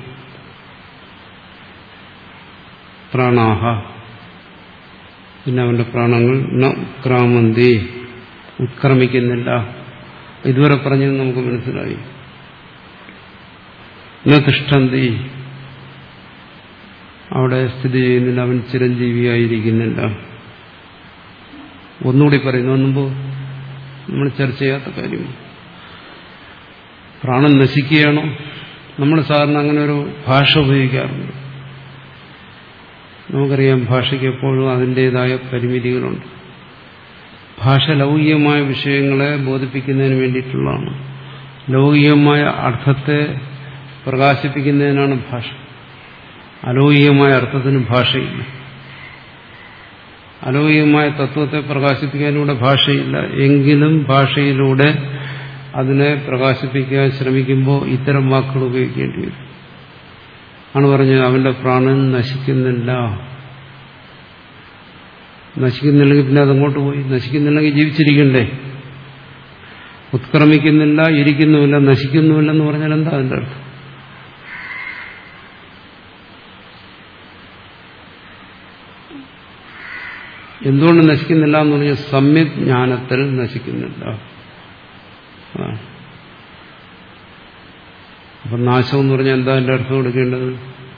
പ്രാണാഹ, പിന്നെ അവന്റെ പ്രാണങ്ങൾ ന ഉത്ക്രാമന്തി, ഉത്ക്രമിക്കുന്നില്ല. ഇതുവരെ പറഞ്ഞത് നമുക്ക് മനസ്സിലായി. ന തിഷ്ഠന്തി, അവിടെ സ്ഥിതി ചെയ്യുന്നില്ല, അവൻ ചിരഞ്ജീവിയായിരിക്കുന്നില്ല. ഒന്നുകൂടി പറയുന്നു, മുമ്പ് നമ്മൾ ചർച്ച ചെയ്യാത്ത കാര്യം. പ്രാണൻ നശിക്കുകയാണോ? നമ്മൾ സാധാരണ അങ്ങനെ ഒരു ഭാഷ ഉപയോഗിക്കാറുണ്ട്. നമുക്കറിയാം, ഭാഷയ്ക്ക് എപ്പോഴും അതിൻ്റെതായ പരിമിതികളുണ്ട്. ഭാഷ ലൗകികമായ വിഷയങ്ങളെ ബോധിപ്പിക്കുന്നതിന് വേണ്ടിയിട്ടുള്ളതാണ്. ലൗകികമായ അർത്ഥത്തെ പ്രകാശിപ്പിക്കുന്നതിനാണ് ഭാഷ. അലൗകികമായ അർത്ഥത്തിന് ഭാഷയില്ല. അലൗകികമായ തത്വത്തെ പ്രകാശിപ്പിക്കാനിലൂടെ ഭാഷയില്ല. എങ്കിലും ഭാഷയിലൂടെ അതിനെ പ്രകാശിപ്പിക്കാൻ ശ്രമിക്കുമ്പോൾ ഇത്തരം വാക്കുകൾ ഉപയോഗിക്കേണ്ടി വരും. ആണ് പറഞ്ഞത്, അവന്റെ പ്രാണൻ നശിക്കുന്നില്ല. നശിക്കുന്നില്ലെങ്കിൽ പിന്നെ അതങ്ങോട്ട് പോയി. നശിക്കുന്നില്ലെങ്കിൽ ജീവിച്ചിരിക്കണ്ടേ? ഉത്ക്രമിക്കുന്നില്ല, ഇരിക്കുന്നുമില്ല, നശിക്കുന്നുമില്ലെന്ന് പറഞ്ഞാൽ എന്താ അതിന്റെ അർത്ഥം? എന്തുകൊണ്ട് നശിക്കുന്നില്ല എന്ന് പറഞ്ഞാൽ സമ്യക് ജ്ഞാനത്തിൽ നശിക്കുന്നില്ല. അപ്പൊ നാശം എന്ന് പറഞ്ഞാൽ എന്താ അതിന്റെ അർത്ഥം കൊടുക്കേണ്ടത്?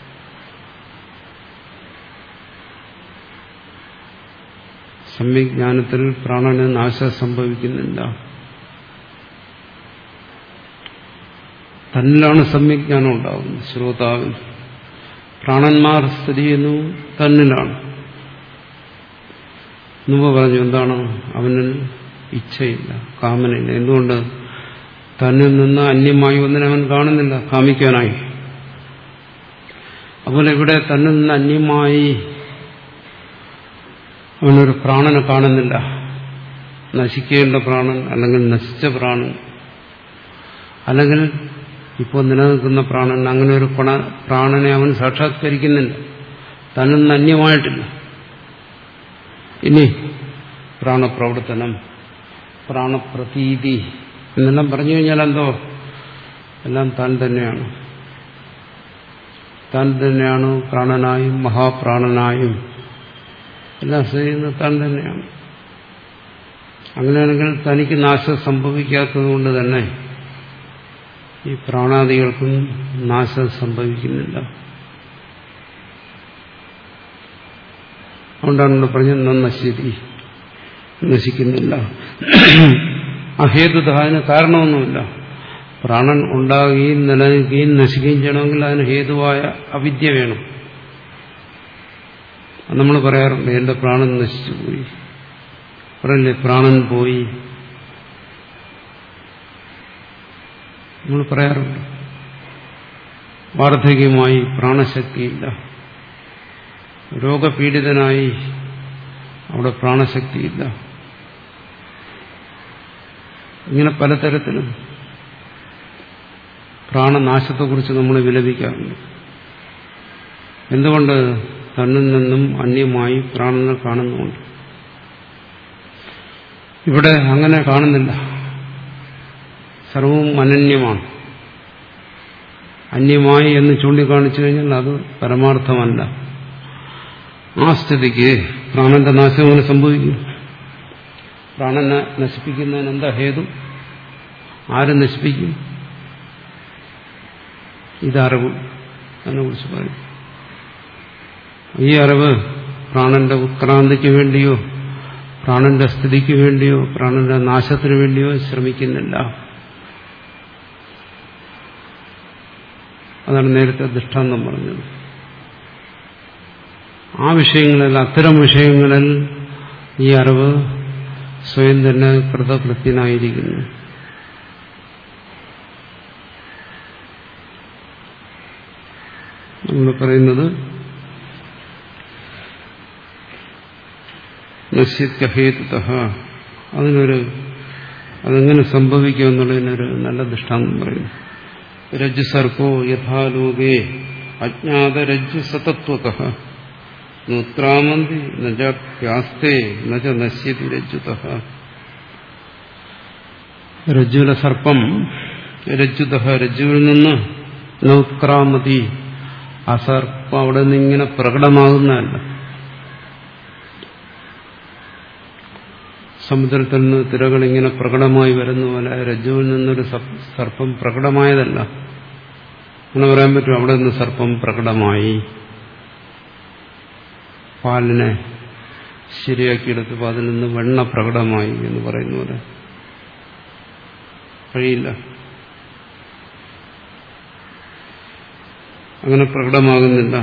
സമ്യക് ജ്ഞാനത്തിൽ പ്രാണന് നാശം സംഭവിക്കുന്നില്ല. തന്നിലാണ് സമ്യക് ജ്ഞാനം ഉണ്ടാകുന്നത്. ശ്രോതാവിൽ പ്രാണന്മാർ സ്ഥിതി ചെയ്യുന്നു തന്നിലാണ്. മുമ്പ് പറഞ്ഞു, എന്താണ്? അവനിൽ ഇച്ഛയില്ല, കാമനയില്ല. എന്തുകൊണ്ട്? തന്നിൽ നിന്ന് അന്യമായി ഒന്നിനെ അവൻ കാണുന്നില്ല, കാമിക്കാനായി. അതുപോലെ ഇവിടെ തന്നിൽ നിന്ന് അന്യമായി അവനൊരു പ്രാണനെ കാണുന്നില്ല. നശിക്കേണ്ട പ്രാണൻ, അല്ലെങ്കിൽ നശിച്ച പ്രാണൻ, അല്ലെങ്കിൽ ഇപ്പോൾ നിലനിൽക്കുന്ന പ്രാണൻ, അങ്ങനെ ഒരു പ്രാണനെ അവൻ സാക്ഷാത്കരിക്കുന്നില്ല. തന്നിൽ നിന്ന് അന്യമായിട്ടില്ല. ഇനി പ്രാണപ്രവർത്തനം, പ്രാണപ്രതീതി എന്നെല്ലാം പറഞ്ഞു കഴിഞ്ഞാൽ എന്തോ എല്ലാം താൻ തന്നെയാണ്. താൻ തന്നെയാണ് പ്രാണനായും മഹാപ്രാണനായും എല്ലാം ചെയ്യുന്നത് താൻ തന്നെയാണ്. അങ്ങനെയാണെങ്കിൽ തനിക്ക് നാശം സംഭവിക്കാത്തതുകൊണ്ട് തന്നെ ഈ പ്രാണാദികൾക്കും നാശം സംഭവിക്കുന്നില്ല. അതുകൊണ്ടാണ് ഇവിടെ പറഞ്ഞത് നശിതി, നശിക്കുന്നില്ല. അഹേതുത, അതിന് കാരണമൊന്നുമില്ല. പ്രാണൻ ഉണ്ടാകുകയും നിലനിൽക്കുകയും നശിക്കുകയും ചെയ്യണമെങ്കിൽ അതിന് ഹേതുവായ അവിദ്യ വേണം. നമ്മൾ പറയാറുണ്ട്, എന്റെ പ്രാണൻ നശിച്ചുപോയി, പറയല്ലേ പ്രാണൻ പോയി, നമ്മൾ പറയാറുണ്ട്. വാർദ്ധക്യമായി പ്രാണശക്തിയില്ല, രോഗപീഡിതനായി അവിടെ പ്രാണശക്തിയില്ല. ഇങ്ങനെ പലതരത്തിലും പ്രാണനാശത്തെക്കുറിച്ച് നമ്മൾ വിലപിക്കാറുണ്ട്. എന്തുകൊണ്ട്? തന്നിൽ നിന്നും അന്യമായി പ്രാണനെ കാണുന്നുണ്ട്. ഇവിടെ അങ്ങനെ കാണുന്നില്ല. സർവവും അനന്യമാണ്. അന്യമായി എന്ന് ചൂണ്ടിക്കാണിച്ചു കഴിഞ്ഞാൽ അത് പരമാർത്ഥമല്ല. ആ സ്ഥിതിക്ക് പ്രാണന്റെ നാശം അങ്ങനെ സംഭവിക്കും. പ്രാണനെ നശിപ്പിക്കുന്നതിന് എന്താ ഹേതു? ആര് നശിപ്പിക്കും? ഇതറിവ്, അതിനെക്കുറിച്ച് പറയും. ഈ അറിവ് പ്രാണന്റെ ഉത്ക്രാന്തിക്ക് വേണ്ടിയോ പ്രാണന്റെ സ്ഥിതിക്ക് വേണ്ടിയോ പ്രാണന്റെ നാശത്തിന് വേണ്ടിയോ ശ്രമിക്കുന്നില്ല. അതാണ് നേരത്തെ ദൃഷ്ടാന്തം പറഞ്ഞത്. ആ വിഷയങ്ങളിൽ, അത്തരം വിഷയങ്ങളിൽ ഈ അറിവ് സ്വയം തന്നെ കൃതകൃത്യനായിരിക്കുന്നു. നമ്മൾ പറയുന്നത് നശ്യത്യഹേതുത, അതിനൊരു അതെങ്ങനെ സംഭവിക്കുമെന്നുള്ളതിനൊരു നല്ല ദൃഷ്ടാന്തം പറയുന്നു. രജ്ജുസർപ്പോ യഥാലോകേ അജ്ഞാതരജ്ജു സതത്വതഃ നുത്രാമന്തി നജാസ്തേ നജ നശ്യതി രജ്ജുതഃ. രജ്ജുല സർപ്പം രജ്ജുതഃ, രജ്ജുവിൽ നിന്ന് നൗത്ക്രാമതി, ആ സർപ്പം അവിടെ നിന്ന് ഇങ്ങനെ പ്രകടമാകുന്നതല്ല. സമുദ്രത്തിൽ നിന്ന് തിരകൾ ഇങ്ങനെ പ്രകടമായി വരുന്ന പോലെ രജ്ജുവിൽ നിന്നൊരു സർപ്പം പ്രകടമായതല്ല. അങ്ങനെ പറയാൻ പറ്റും. അവിടെ നിന്ന് സർപ്പം പ്രകടമായി, പാലിനെ ശരിയാക്കിയെടുത്തപ്പോൾ അതിൽ നിന്ന് വെണ്ണ പ്രകടമായി എന്ന് പറയുന്ന പോലെ കഴിയില്ല. അങ്ങനെ പ്രകടമാകുന്നില്ല.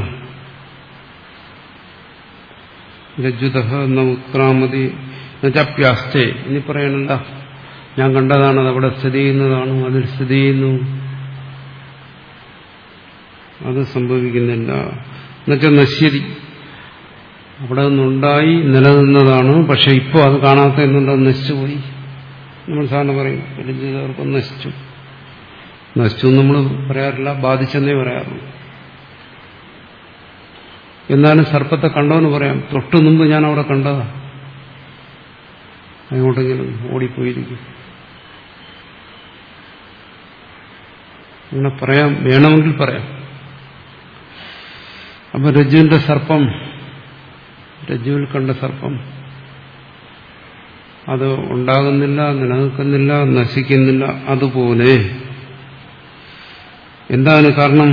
രജ്ജുതഃ ന ഉത്ക്രാമതി നപ്യാസ്തേ. ഇനി പറയണല്ല, ഞാൻ കണ്ടതാണ്, അത് അവിടെ സ്ഥിതി ചെയ്യുന്നതാണ്, അതിൽ സ്ഥിതി ചെയ്യുന്നു, അത് സംഭവിക്കുന്നില്ല. എന്നുവെച്ചാൽ നശ്യതി, അവിടെ നിന്നുണ്ടായി നിലനിന്നതാണ്, പക്ഷെ ഇപ്പോൾ അത് കാണാത്ത എന്നുണ്ട്, അത് നശിച്ചുപോയി. നമ്മൾ സാധാരണ പറയും രജ്ജുതർപ്പം നശിച്ചു. നശിച്ചു നമ്മൾ പറയാറില്ല, ബാധിച്ചെന്നേ പറയാറുള്ളൂ. എന്നാലും സർപ്പത്തെ കണ്ടോന്ന് പറയാം, തൊട്ടു മുമ്പ് ഞാൻ അവിടെ കണ്ടതാ, അങ്ങോട്ടെങ്കിലും ഓടിപ്പോയിരിക്കും. അങ്ങനെ പറയാം, വേണമെങ്കിൽ പറയാം. അപ്പൊ രജ്ജുവിന്റെ സർപ്പം, രജ്ജുവിൽ കണ്ട സർപ്പം അത് ഉണ്ടാകുന്നില്ല, നിലനിൽക്കുന്നില്ല, നശിക്കുന്നില്ല. അതുപോലെ എന്താണ് കാരണം?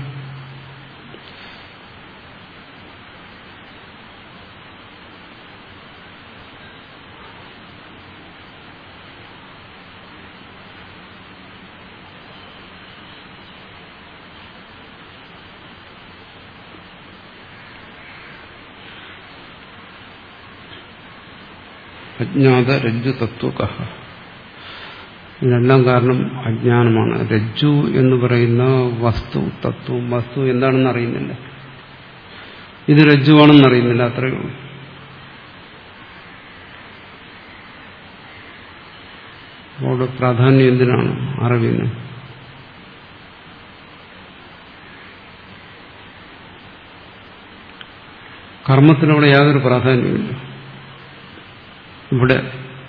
അജ്ഞാത രജ്ജു തത്വക. ഇതിനെല്ലാം കാരണം അജ്ഞാനമാണ്. രജ്ജു എന്ന് പറയുന്ന വസ്തു, തത്വം, വസ്തു എന്താണെന്ന് അറിയുന്നില്ല, ഇത് രജ്ജുവാണെന്ന് അറിയുന്നില്ല, അത്രയേ ഉള്ളൂ. അവിടെ പ്രാധാന്യം എന്തിനാണ്? അറിവിന്. കർമ്മത്തിനവിടെ യാതൊരു പ്രാധാന്യമില്ല. ഇവിടെ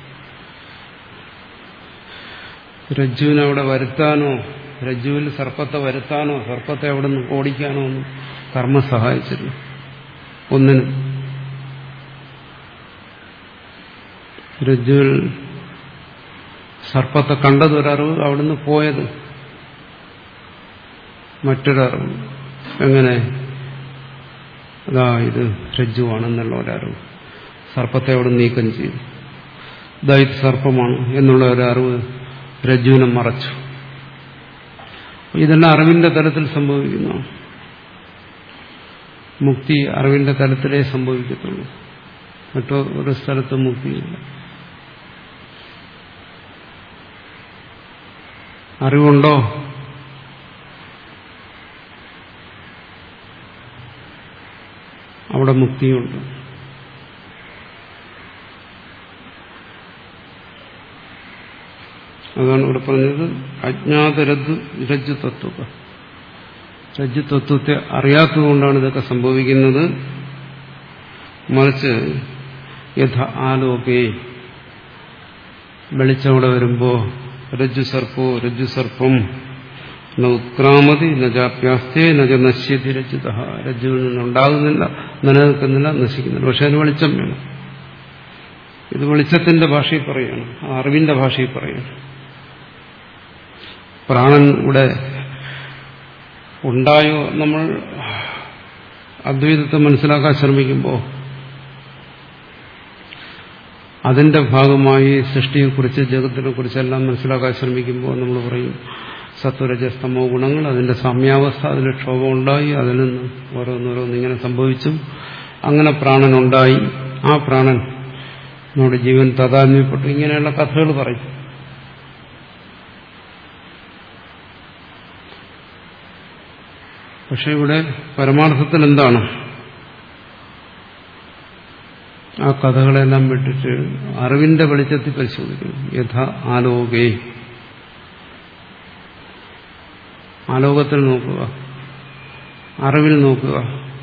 രജ്ജുവിനെ അവിടെ വരുത്താനോ, രജ്ജുവിൽ സർപ്പത്തെ വരുത്താനോ, സർപ്പത്തെ അവിടെ നിന്ന് ഓടിക്കാനോ ഒന്നും കർമ്മം സഹായിച്ചില്ല ഒന്നിനും. രജ്ജുവിൽ സർപ്പത്തെ കണ്ടതൊരറിവ്, അവിടുന്ന് പോയത് മറ്റൊരറിവ്. എങ്ങനെ? അതാ ഇത് രജ്ജുവാണെന്നുള്ള ഒരറിവ്, സർപ്പത്തെ അവിടെ നീക്കം ചെയ്തു. ഇതായത് സർപ്പമാണ് എന്നുള്ള ഒരറിവ് രജ്ജുവിനെ മറച്ചു. ഇതെല്ലാം അറിവിന്റെ തലത്തിൽ സംഭവിക്കുന്നു. മുക്തി അറിവിന്റെ തലത്തിലേ സംഭവിക്കത്തുള്ളൂ, മറ്റോ ഒരു സ്ഥലത്തും മുക്തിയില്ല. അറിവുണ്ടോ? അവിടെ മുക്തിയുണ്ട്. അതാണ് ഇവിടെ പറഞ്ഞത്, അജ്ഞാത രജ്ജു തത്വക. രജ്ജു തത്വത്തെ അറിയാത്തതുകൊണ്ടാണ് ഇതൊക്കെ സംഭവിക്കുന്നത്. മറിച്ച് യഥ ആലോകേ, വെളിച്ചവിടെ വരുമ്പോ രജ്ജു സർപ്പോ രജ്ജു സർപ്പം ന ഉത്ക്രാമതി നജാപ്യാസ്തേ നജ നശ്യതി രജ്ജുത. രജ്ജുവിൽ നിന്നുണ്ടാകുന്നില്ല, നിലനിൽക്കുന്നില്ല, നശിക്കുന്നില്ല. പക്ഷെ അതിന് വെളിച്ചം വേണം. ഇത് വെളിച്ചത്തിന്റെ ഭാഷയിൽ പറയുകയാണ്, അറിവിന്റെ ഭാഷയിൽ പറയുകയാണ്. പ്രാണൻ ഇവിടെ ഉണ്ടായോ? നമ്മൾ അദ്വൈതത്തെ മനസ്സിലാക്കാൻ ശ്രമിക്കുമ്പോൾ അതിന്റെ ഭാഗമായി സൃഷ്ടിയെക്കുറിച്ച്, ജഗത്തിനെ കുറിച്ചെല്ലാം മനസ്സിലാക്കാൻ ശ്രമിക്കുമ്പോൾ നമ്മൾ പറയും സത്വരജസ്തമോ ഗുണങ്ങൾ, അതിന്റെ സാമ്യാവസ്ഥ, അതിൽ ക്ഷോഭം ഉണ്ടായി, അതിൽ നിന്ന് ഓരോന്നോരോന്ന് ഇങ്ങനെ സംഭവിച്ചു, അങ്ങനെ പ്രാണനുണ്ടായി, ആ പ്രാണൻ നമ്മുടെ ജീവൻ താതാത്മ്യപ്പെട്ടു, ഇങ്ങനെയുള്ള കഥകൾ പറയും. പക്ഷെ ഇവിടെ പരമാർത്ഥത്തിൽ എന്താണ്? ആ കഥകളെല്ലാം വിട്ടിട്ട് അറിവിന്റെ വെളിച്ചത്തിൽ പരിശോധിക്കുന്നു. യഥാ ആലോകേ, ആലോകത്തിൽ നോക്കുക, അറിവിൽ നോക്കുക.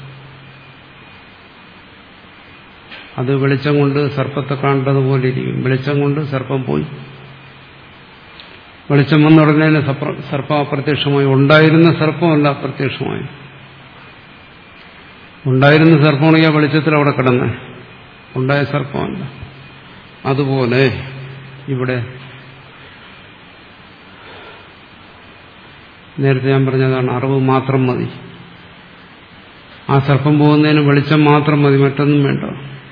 അത് വെളിച്ചം കൊണ്ട് സർപ്പത്തെ കാണേണ്ടതുപോലെ ഇരിക്കും. വെളിച്ചം കൊണ്ട് സർപ്പം പോയി, വെളിച്ചം വന്നുടനെ സർപ്പം അപ്രത്യക്ഷമായി. ഉണ്ടായിരുന്ന സർപ്പമല്ല അപ്രത്യക്ഷമായി. ഉണ്ടായിരുന്ന സർപ്പമാണെങ്കിൽ ആ വെളിച്ചത്തിൽ അവിടെ കിടന്നേ, ഉണ്ടായ സർപ്പമല്ല. അതുപോലെ ഇവിടെ നേരത്തെ ഞാൻ പറഞ്ഞതാണ്, അറിവ് മാത്രം മതി. ആ സർപ്പം പോകുന്നതിന് വെളിച്ചം മാത്രം മതി, മറ്റൊന്നും വേണ്ട.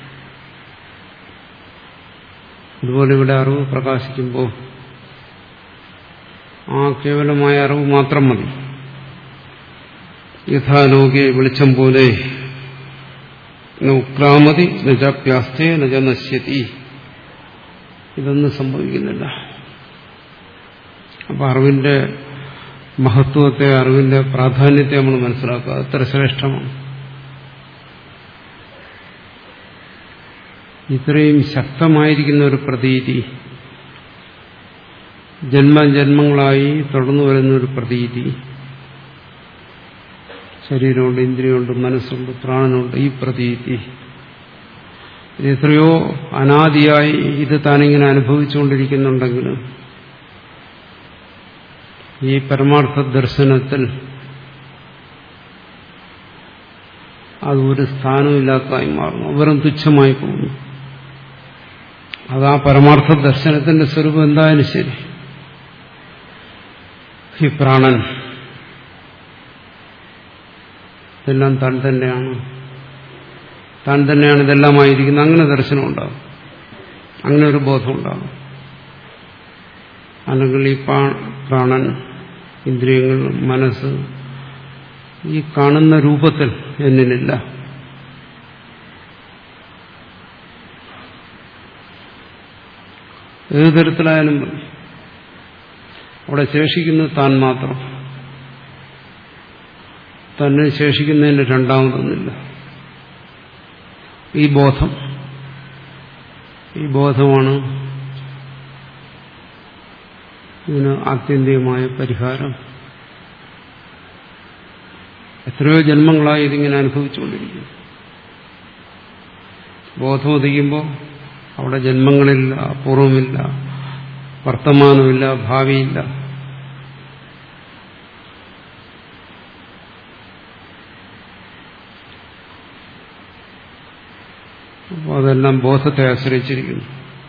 അതുപോലെ ഇവിടെ അറിവ് പ്രകാശിക്കുമ്പോൾ ആ കേവലമായ അറിവ് മാത്രം മതി. യഥാലോകെ വെളിച്ചം പോലെ ഉക്രാമതി നജാപ്യാസ്തേ നജ നശ്യതി. ഇതൊന്നും സംഭവിക്കുന്നില്ല. അപ്പൊ അറിവിന്റെ മഹത്വത്തെ, അറിവിന്റെ പ്രാധാന്യത്തെ നമ്മൾ മനസ്സിലാക്കുക. അത്ര ശ്രേഷ്ഠമാണ്. ഇത്രയും ശക്തമായിരിക്കുന്ന ഒരു പ്രതീതി, ജന്മജന്മങ്ങളായി തുടർന്നു വരുന്ന ഒരു പ്രതീതി, ശരീരമുണ്ട്, ഇന്ദ്രിയമുണ്ട്, മനസ്സുണ്ട്, പ്രാണനുണ്ട്. ഈ പ്രതീതി ഇത് എത്രയോ അനാദിയായി ഇത് താനിങ്ങനെ അനുഭവിച്ചുകൊണ്ടിരിക്കുന്നുണ്ടെങ്കിൽ ഈ പരമാർത്ഥ ദർശനത്തിൽ അത് ഒരു സ്ഥാനമില്ലാത്തതായി മാറുന്നു, വെറും തുച്ഛമായി പോകുന്നു. അത് ആ പരമാർത്ഥ ദർശനത്തിന്റെ സ്വരൂപം എന്തായാലും ശരി, ഈ പ്രാണൻ ഇതെല്ലാം താൻ തന്നെയാണ്, താൻ തന്നെയാണ് ഇതെല്ലാമായിരിക്കുന്നത്. അങ്ങനെ ദർശനം ഉണ്ടാകും, അങ്ങനെ ഒരു ബോധം ഉണ്ടാകും. അല്ലെങ്കിൽ ഈ പ്രാണൻ, ഇന്ദ്രിയങ്ങൾ, മനസ്സ് ഈ കാണുന്ന രൂപത്തിൽ എന്നിലില്ല. ഏതു തരത്തിലായാലും അവിടെ ശേഷിക്കുന്നത് താൻ മാത്രം. തന്നെ ശേഷിക്കുന്നതിന് രണ്ടാമതൊന്നുമില്ല. ഈ ബോധം ഈ ബോധമാണ് ഇതിന് ആത്യന്തികമായ പരിഹാരം. എത്രയോ ജന്മങ്ങളായി ഇതിങ്ങനെ അനുഭവിച്ചുകൊണ്ടിരിക്കുന്നു. ബോധമുദിക്കുമ്പോൾ അവിടെ ജന്മങ്ങളില്ല, പൂർവമില്ല, വർത്തമാനമില്ല, ഭാവിയില്ല. അപ്പോൾ അതെല്ലാം ബോധത്തെ ആശ്രയിച്ചിരിക്കുന്നു.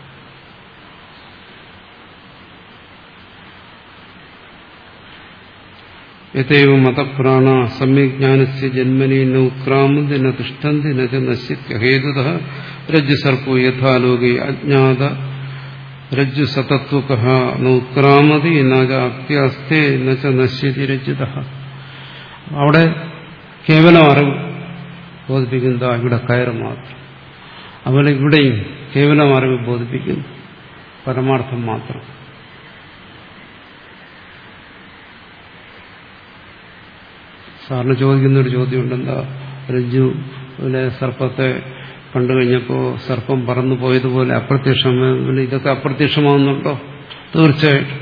യഥൈവ മതപ്രാണ സമ്യജ്ഞാനസ്യ ജന്മനി ന ഉത്ക്രാമന്തി ന തിഷ്ഠന്തി ന ച നശ്യത്യഹേതുതഃ രജ്ജുസർപ്പോ യഥാലോകേ അജ്ഞാത രജ്ജുസതത്വകഃ ന ഉത്ക്രാമതി ന ച അപ്യാസ്തേ ന ച നശ്യതി രജ്ജുതഃ. അവിടെ കേവലം അറിവ് ബോധിപ്പിക്കുന്നതാ ഇവിടെ കയറ് മാത്രം. അതുപോലെ ഇവിടെയും കേവലം അറിവ് ബോധിപ്പിക്കുന്നു, പരമാർത്ഥം മാത്രം. സാറിന് ചോദിക്കുന്നൊരു ചോദ്യമുണ്ട്, എന്താ രജ്ജുവിലെ സർപ്പത്തെ കണ്ടു കഴിഞ്ഞപ്പോൾ സർപ്പം പറന്നു പോയതുപോലെ അപ്രത്യക്ഷമാകും, ഇതൊക്കെ അപ്രത്യക്ഷമാകുന്നുണ്ടോ? തീർച്ചയായിട്ടും.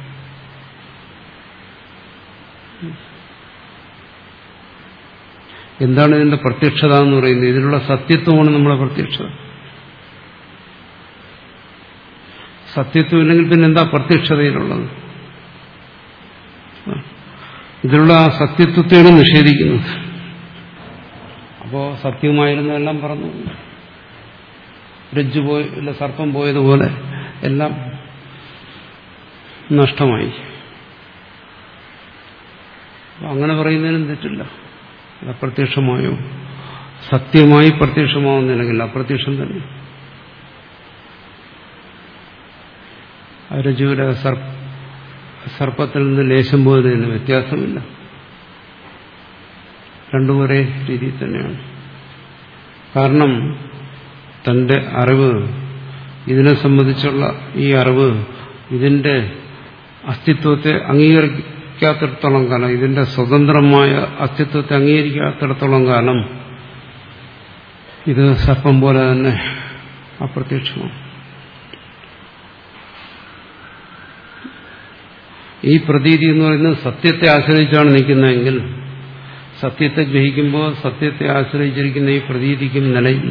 എന്താണ് ഇതിന്റെ പ്രത്യക്ഷത എന്ന് പറയുന്നത്? ഇതിലുള്ള സത്യത്വമാണ് നമ്മളെ പ്രത്യക്ഷത. സത്യത്വം ഇല്ലെങ്കിൽ പിന്നെ എന്താ പ്രത്യക്ഷതയിലുള്ളത്? ഇതിലുള്ള ആ സത്യത്വത്തെയാണ് നിഷേധിക്കുന്നത്. അപ്പോ സത്യമായിരുന്നെല്ലാം പറഞ്ഞു, രജ്ജു പോയ ഇല്ല സർപ്പം പോയതുപോലെ എല്ലാം നഷ്ടമായി. അങ്ങനെ പറയുന്നതിനും തെറ്റില്ല. അപ്രത്യക്ഷമായോ? സത്യമായി പ്രത്യക്ഷമാവുന്നില്ലെങ്കിൽ അപ്രത്യക്ഷം തന്നെ. രജ്ജുവിലെ സർപ്പത്തിൽ നിന്ന് ലേശം പോയതിന് വ്യത്യാസമില്ല, രണ്ടും ഒരേ രീതിയിൽ തന്നെയാണ്. കാരണം തന്റെ അറിവ്, ഇതിനെ സംബന്ധിച്ചുള്ള ഈ അറിവ് ഇതിന്റെ അസ്തിത്വത്തെ അംഗീകരിക്കാത്തിടത്തോളം കാലം, ഇതിന്റെ സ്വതന്ത്രമായ അസ്തിത്വത്തെ അംഗീകരിക്കാത്തിടത്തോളം കാലം ഇത് സർപ്പം പോലെ തന്നെ അപ്രത്യക്ഷമാണ്. ഈ പ്രതീതി എന്ന് പറയുന്നത് സത്യത്തെ ആശ്രയിച്ചാണ് നിൽക്കുന്നതെങ്കിൽ, സത്യത്തെ ഗ്രഹിക്കുമ്പോൾ സത്യത്തെ ആശ്രയിച്ചിരിക്കുന്ന ഈ പ്രതീതിക്കും നിലയില്ല.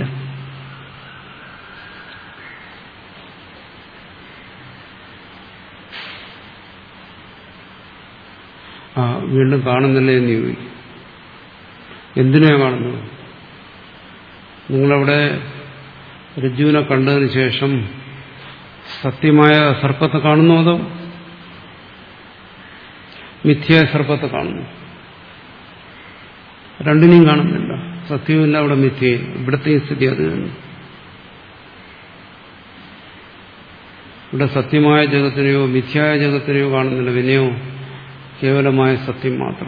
ആ വീണ്ടും കാണുന്നില്ലേ എന്ന് ചോദിക്കും. എന്തിനാണ് കാണുന്നത്? നിങ്ങളവിടെ രജ്ജുവിനെ കണ്ടതിന് ശേഷം സത്യമായ സർപ്പത്തെ കാണുന്നു, അതോ മിഥ്യ സർപ്പത്തെ കാണുന്നു. രണ്ടിനെയും കാണുന്നില്ല. സത്യവുമില്ല, അവിടെ മിഥ്യയില്ല. ഇവിടത്തെയും സ്ഥിതി അത് തന്നെ. ഇവിടെ സത്യമായ ജഗത്തിനെയോ മിഥ്യായ ജഗത്തിനെയോ കാണുന്നില്ല. പിന്നെയോ കേവലമായ സത്യം മാത്രം.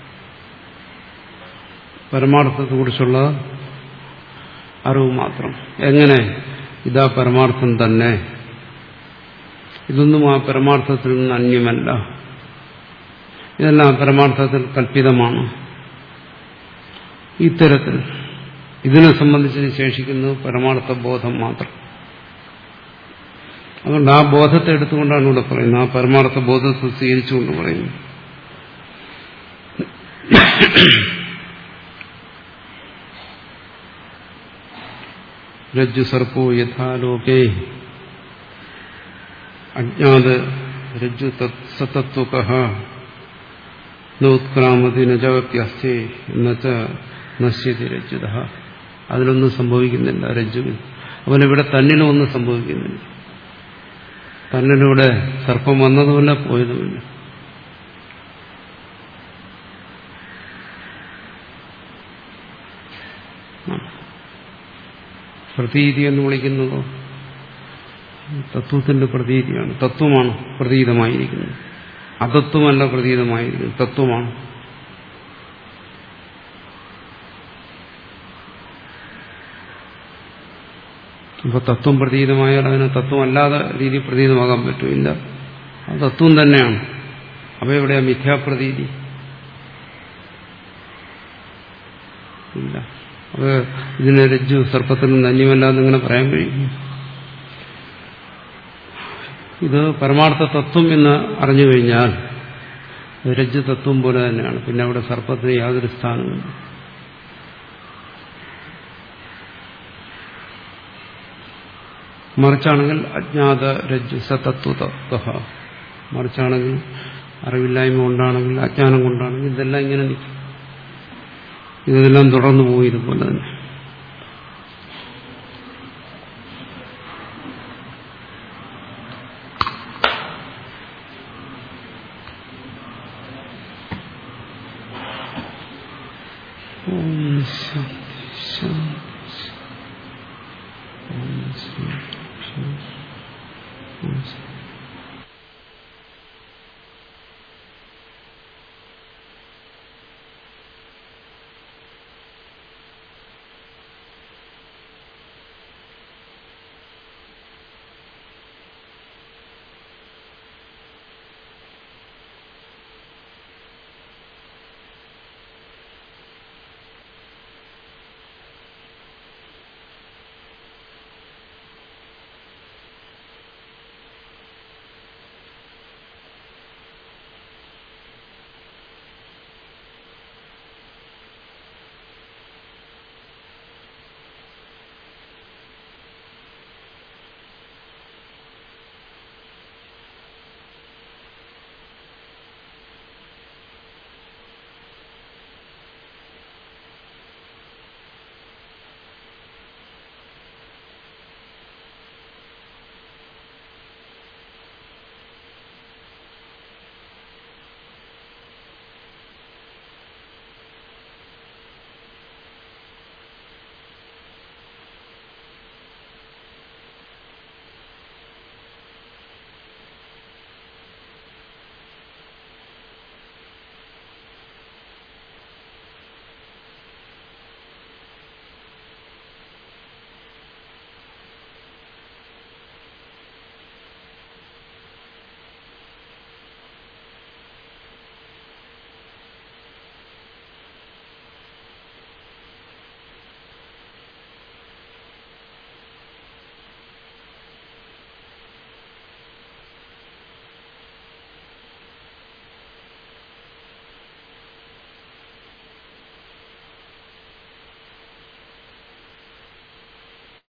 പരമാർത്ഥത്തെക്കുറിച്ചുള്ള അറിവ് മാത്രം. എങ്ങനെ? ഇതാ പരമാർത്ഥം തന്നെ, ഇതൊന്നും ആ പരമാർത്ഥത്തിൽ നിന്ന് അന്യമല്ല, ഇതെല്ലാം പരമാർത്ഥത്തിൽ കൽപ്പിതമാണ്. ഇത്തരത്തിൽ ഇതിനെ സംബന്ധിച്ച് ശേഷിക്കുന്നത് പരമാർത്ഥ ബോധം മാത്രം. അതുകൊണ്ട് ആ ബോധത്തെ എടുത്തുകൊണ്ടാണ് ഇവിടെ പറയുന്നത്, ആ പരമാർത്ഥ ബോധത്തെ സ്വീകരിച്ചുകൊണ്ട് പറയുന്നു. രജ്ജു സർപ്പോ യഥാലോകേ അജ്ഞാത രജ്ജു സതത്വകഃ നോത്ക്രാമതി നജവപ്യസ്തേ എന്നുവെച്ച നശ്യതി രജ്ജുതഃ. അതിലൊന്നും സംഭവിക്കുന്നില്ല രജ്ജുവിൽ. അതുപോലെ ഇവിടെ തന്നിലും ഒന്നും സംഭവിക്കുന്നില്ല. തന്നിലൂടെ സർപ്പം വന്നതുമില്ല, പോയതുമില്ല. പ്രതീതി എന്ന് വിളിക്കുന്നതോ തത്വത്തിന്റെ പ്രതീതിയാണ്. തത്വമാണ് പ്രതീതമായിരിക്കുന്നത്, അതത്വമല്ല പ്രതീതമായിരിക്കുന്നത്, തത്വമാണ്. അപ്പൊ തത്വം പ്രതീതമായാൽ അതിന് തത്വമല്ലാതെ രീതി പ്രതീതമാകാൻ പറ്റുമില്ല. അത് തത്വം തന്നെയാണ്. അപ്പൊ എവിടെയാ മിഥ്യാപ്രതീതി? ഇല്ല. അത് ഇതിനെ രജ്ജു സർപ്പത്തിൽ നിന്ന് അന്യമല്ലാന്ന് ഇങ്ങനെ പറയാൻ കഴിയും. ഇത് പരമാർത്ഥ തത്വം എന്ന് അറിഞ്ഞു കഴിഞ്ഞാൽ രജ്ജു തത്വം പോലെ തന്നെയാണ്. പിന്നെ അവിടെ സർപ്പത്തിന് യാതൊരു സ്ഥാനമില്ല. മറിച്ചാണെങ്കിൽ അജ്ഞാത രജ്ജു സതത്വതഃ, മറിച്ചാണെങ്കിൽ അറിവില്ലായ്മ കൊണ്ടാണെങ്കിൽ അജ്ഞാനം കൊണ്ടാണെങ്കിൽ ഇതെല്ലാം ഇങ്ങനെ നിൽക്കും. ഇതെല്ലാം തുടർന്നു പോയി ഇതുപോലെ തന്നെ. ഓം ശാന്തി ശാന്തി ഓം ശാന്തി ശാന്തി.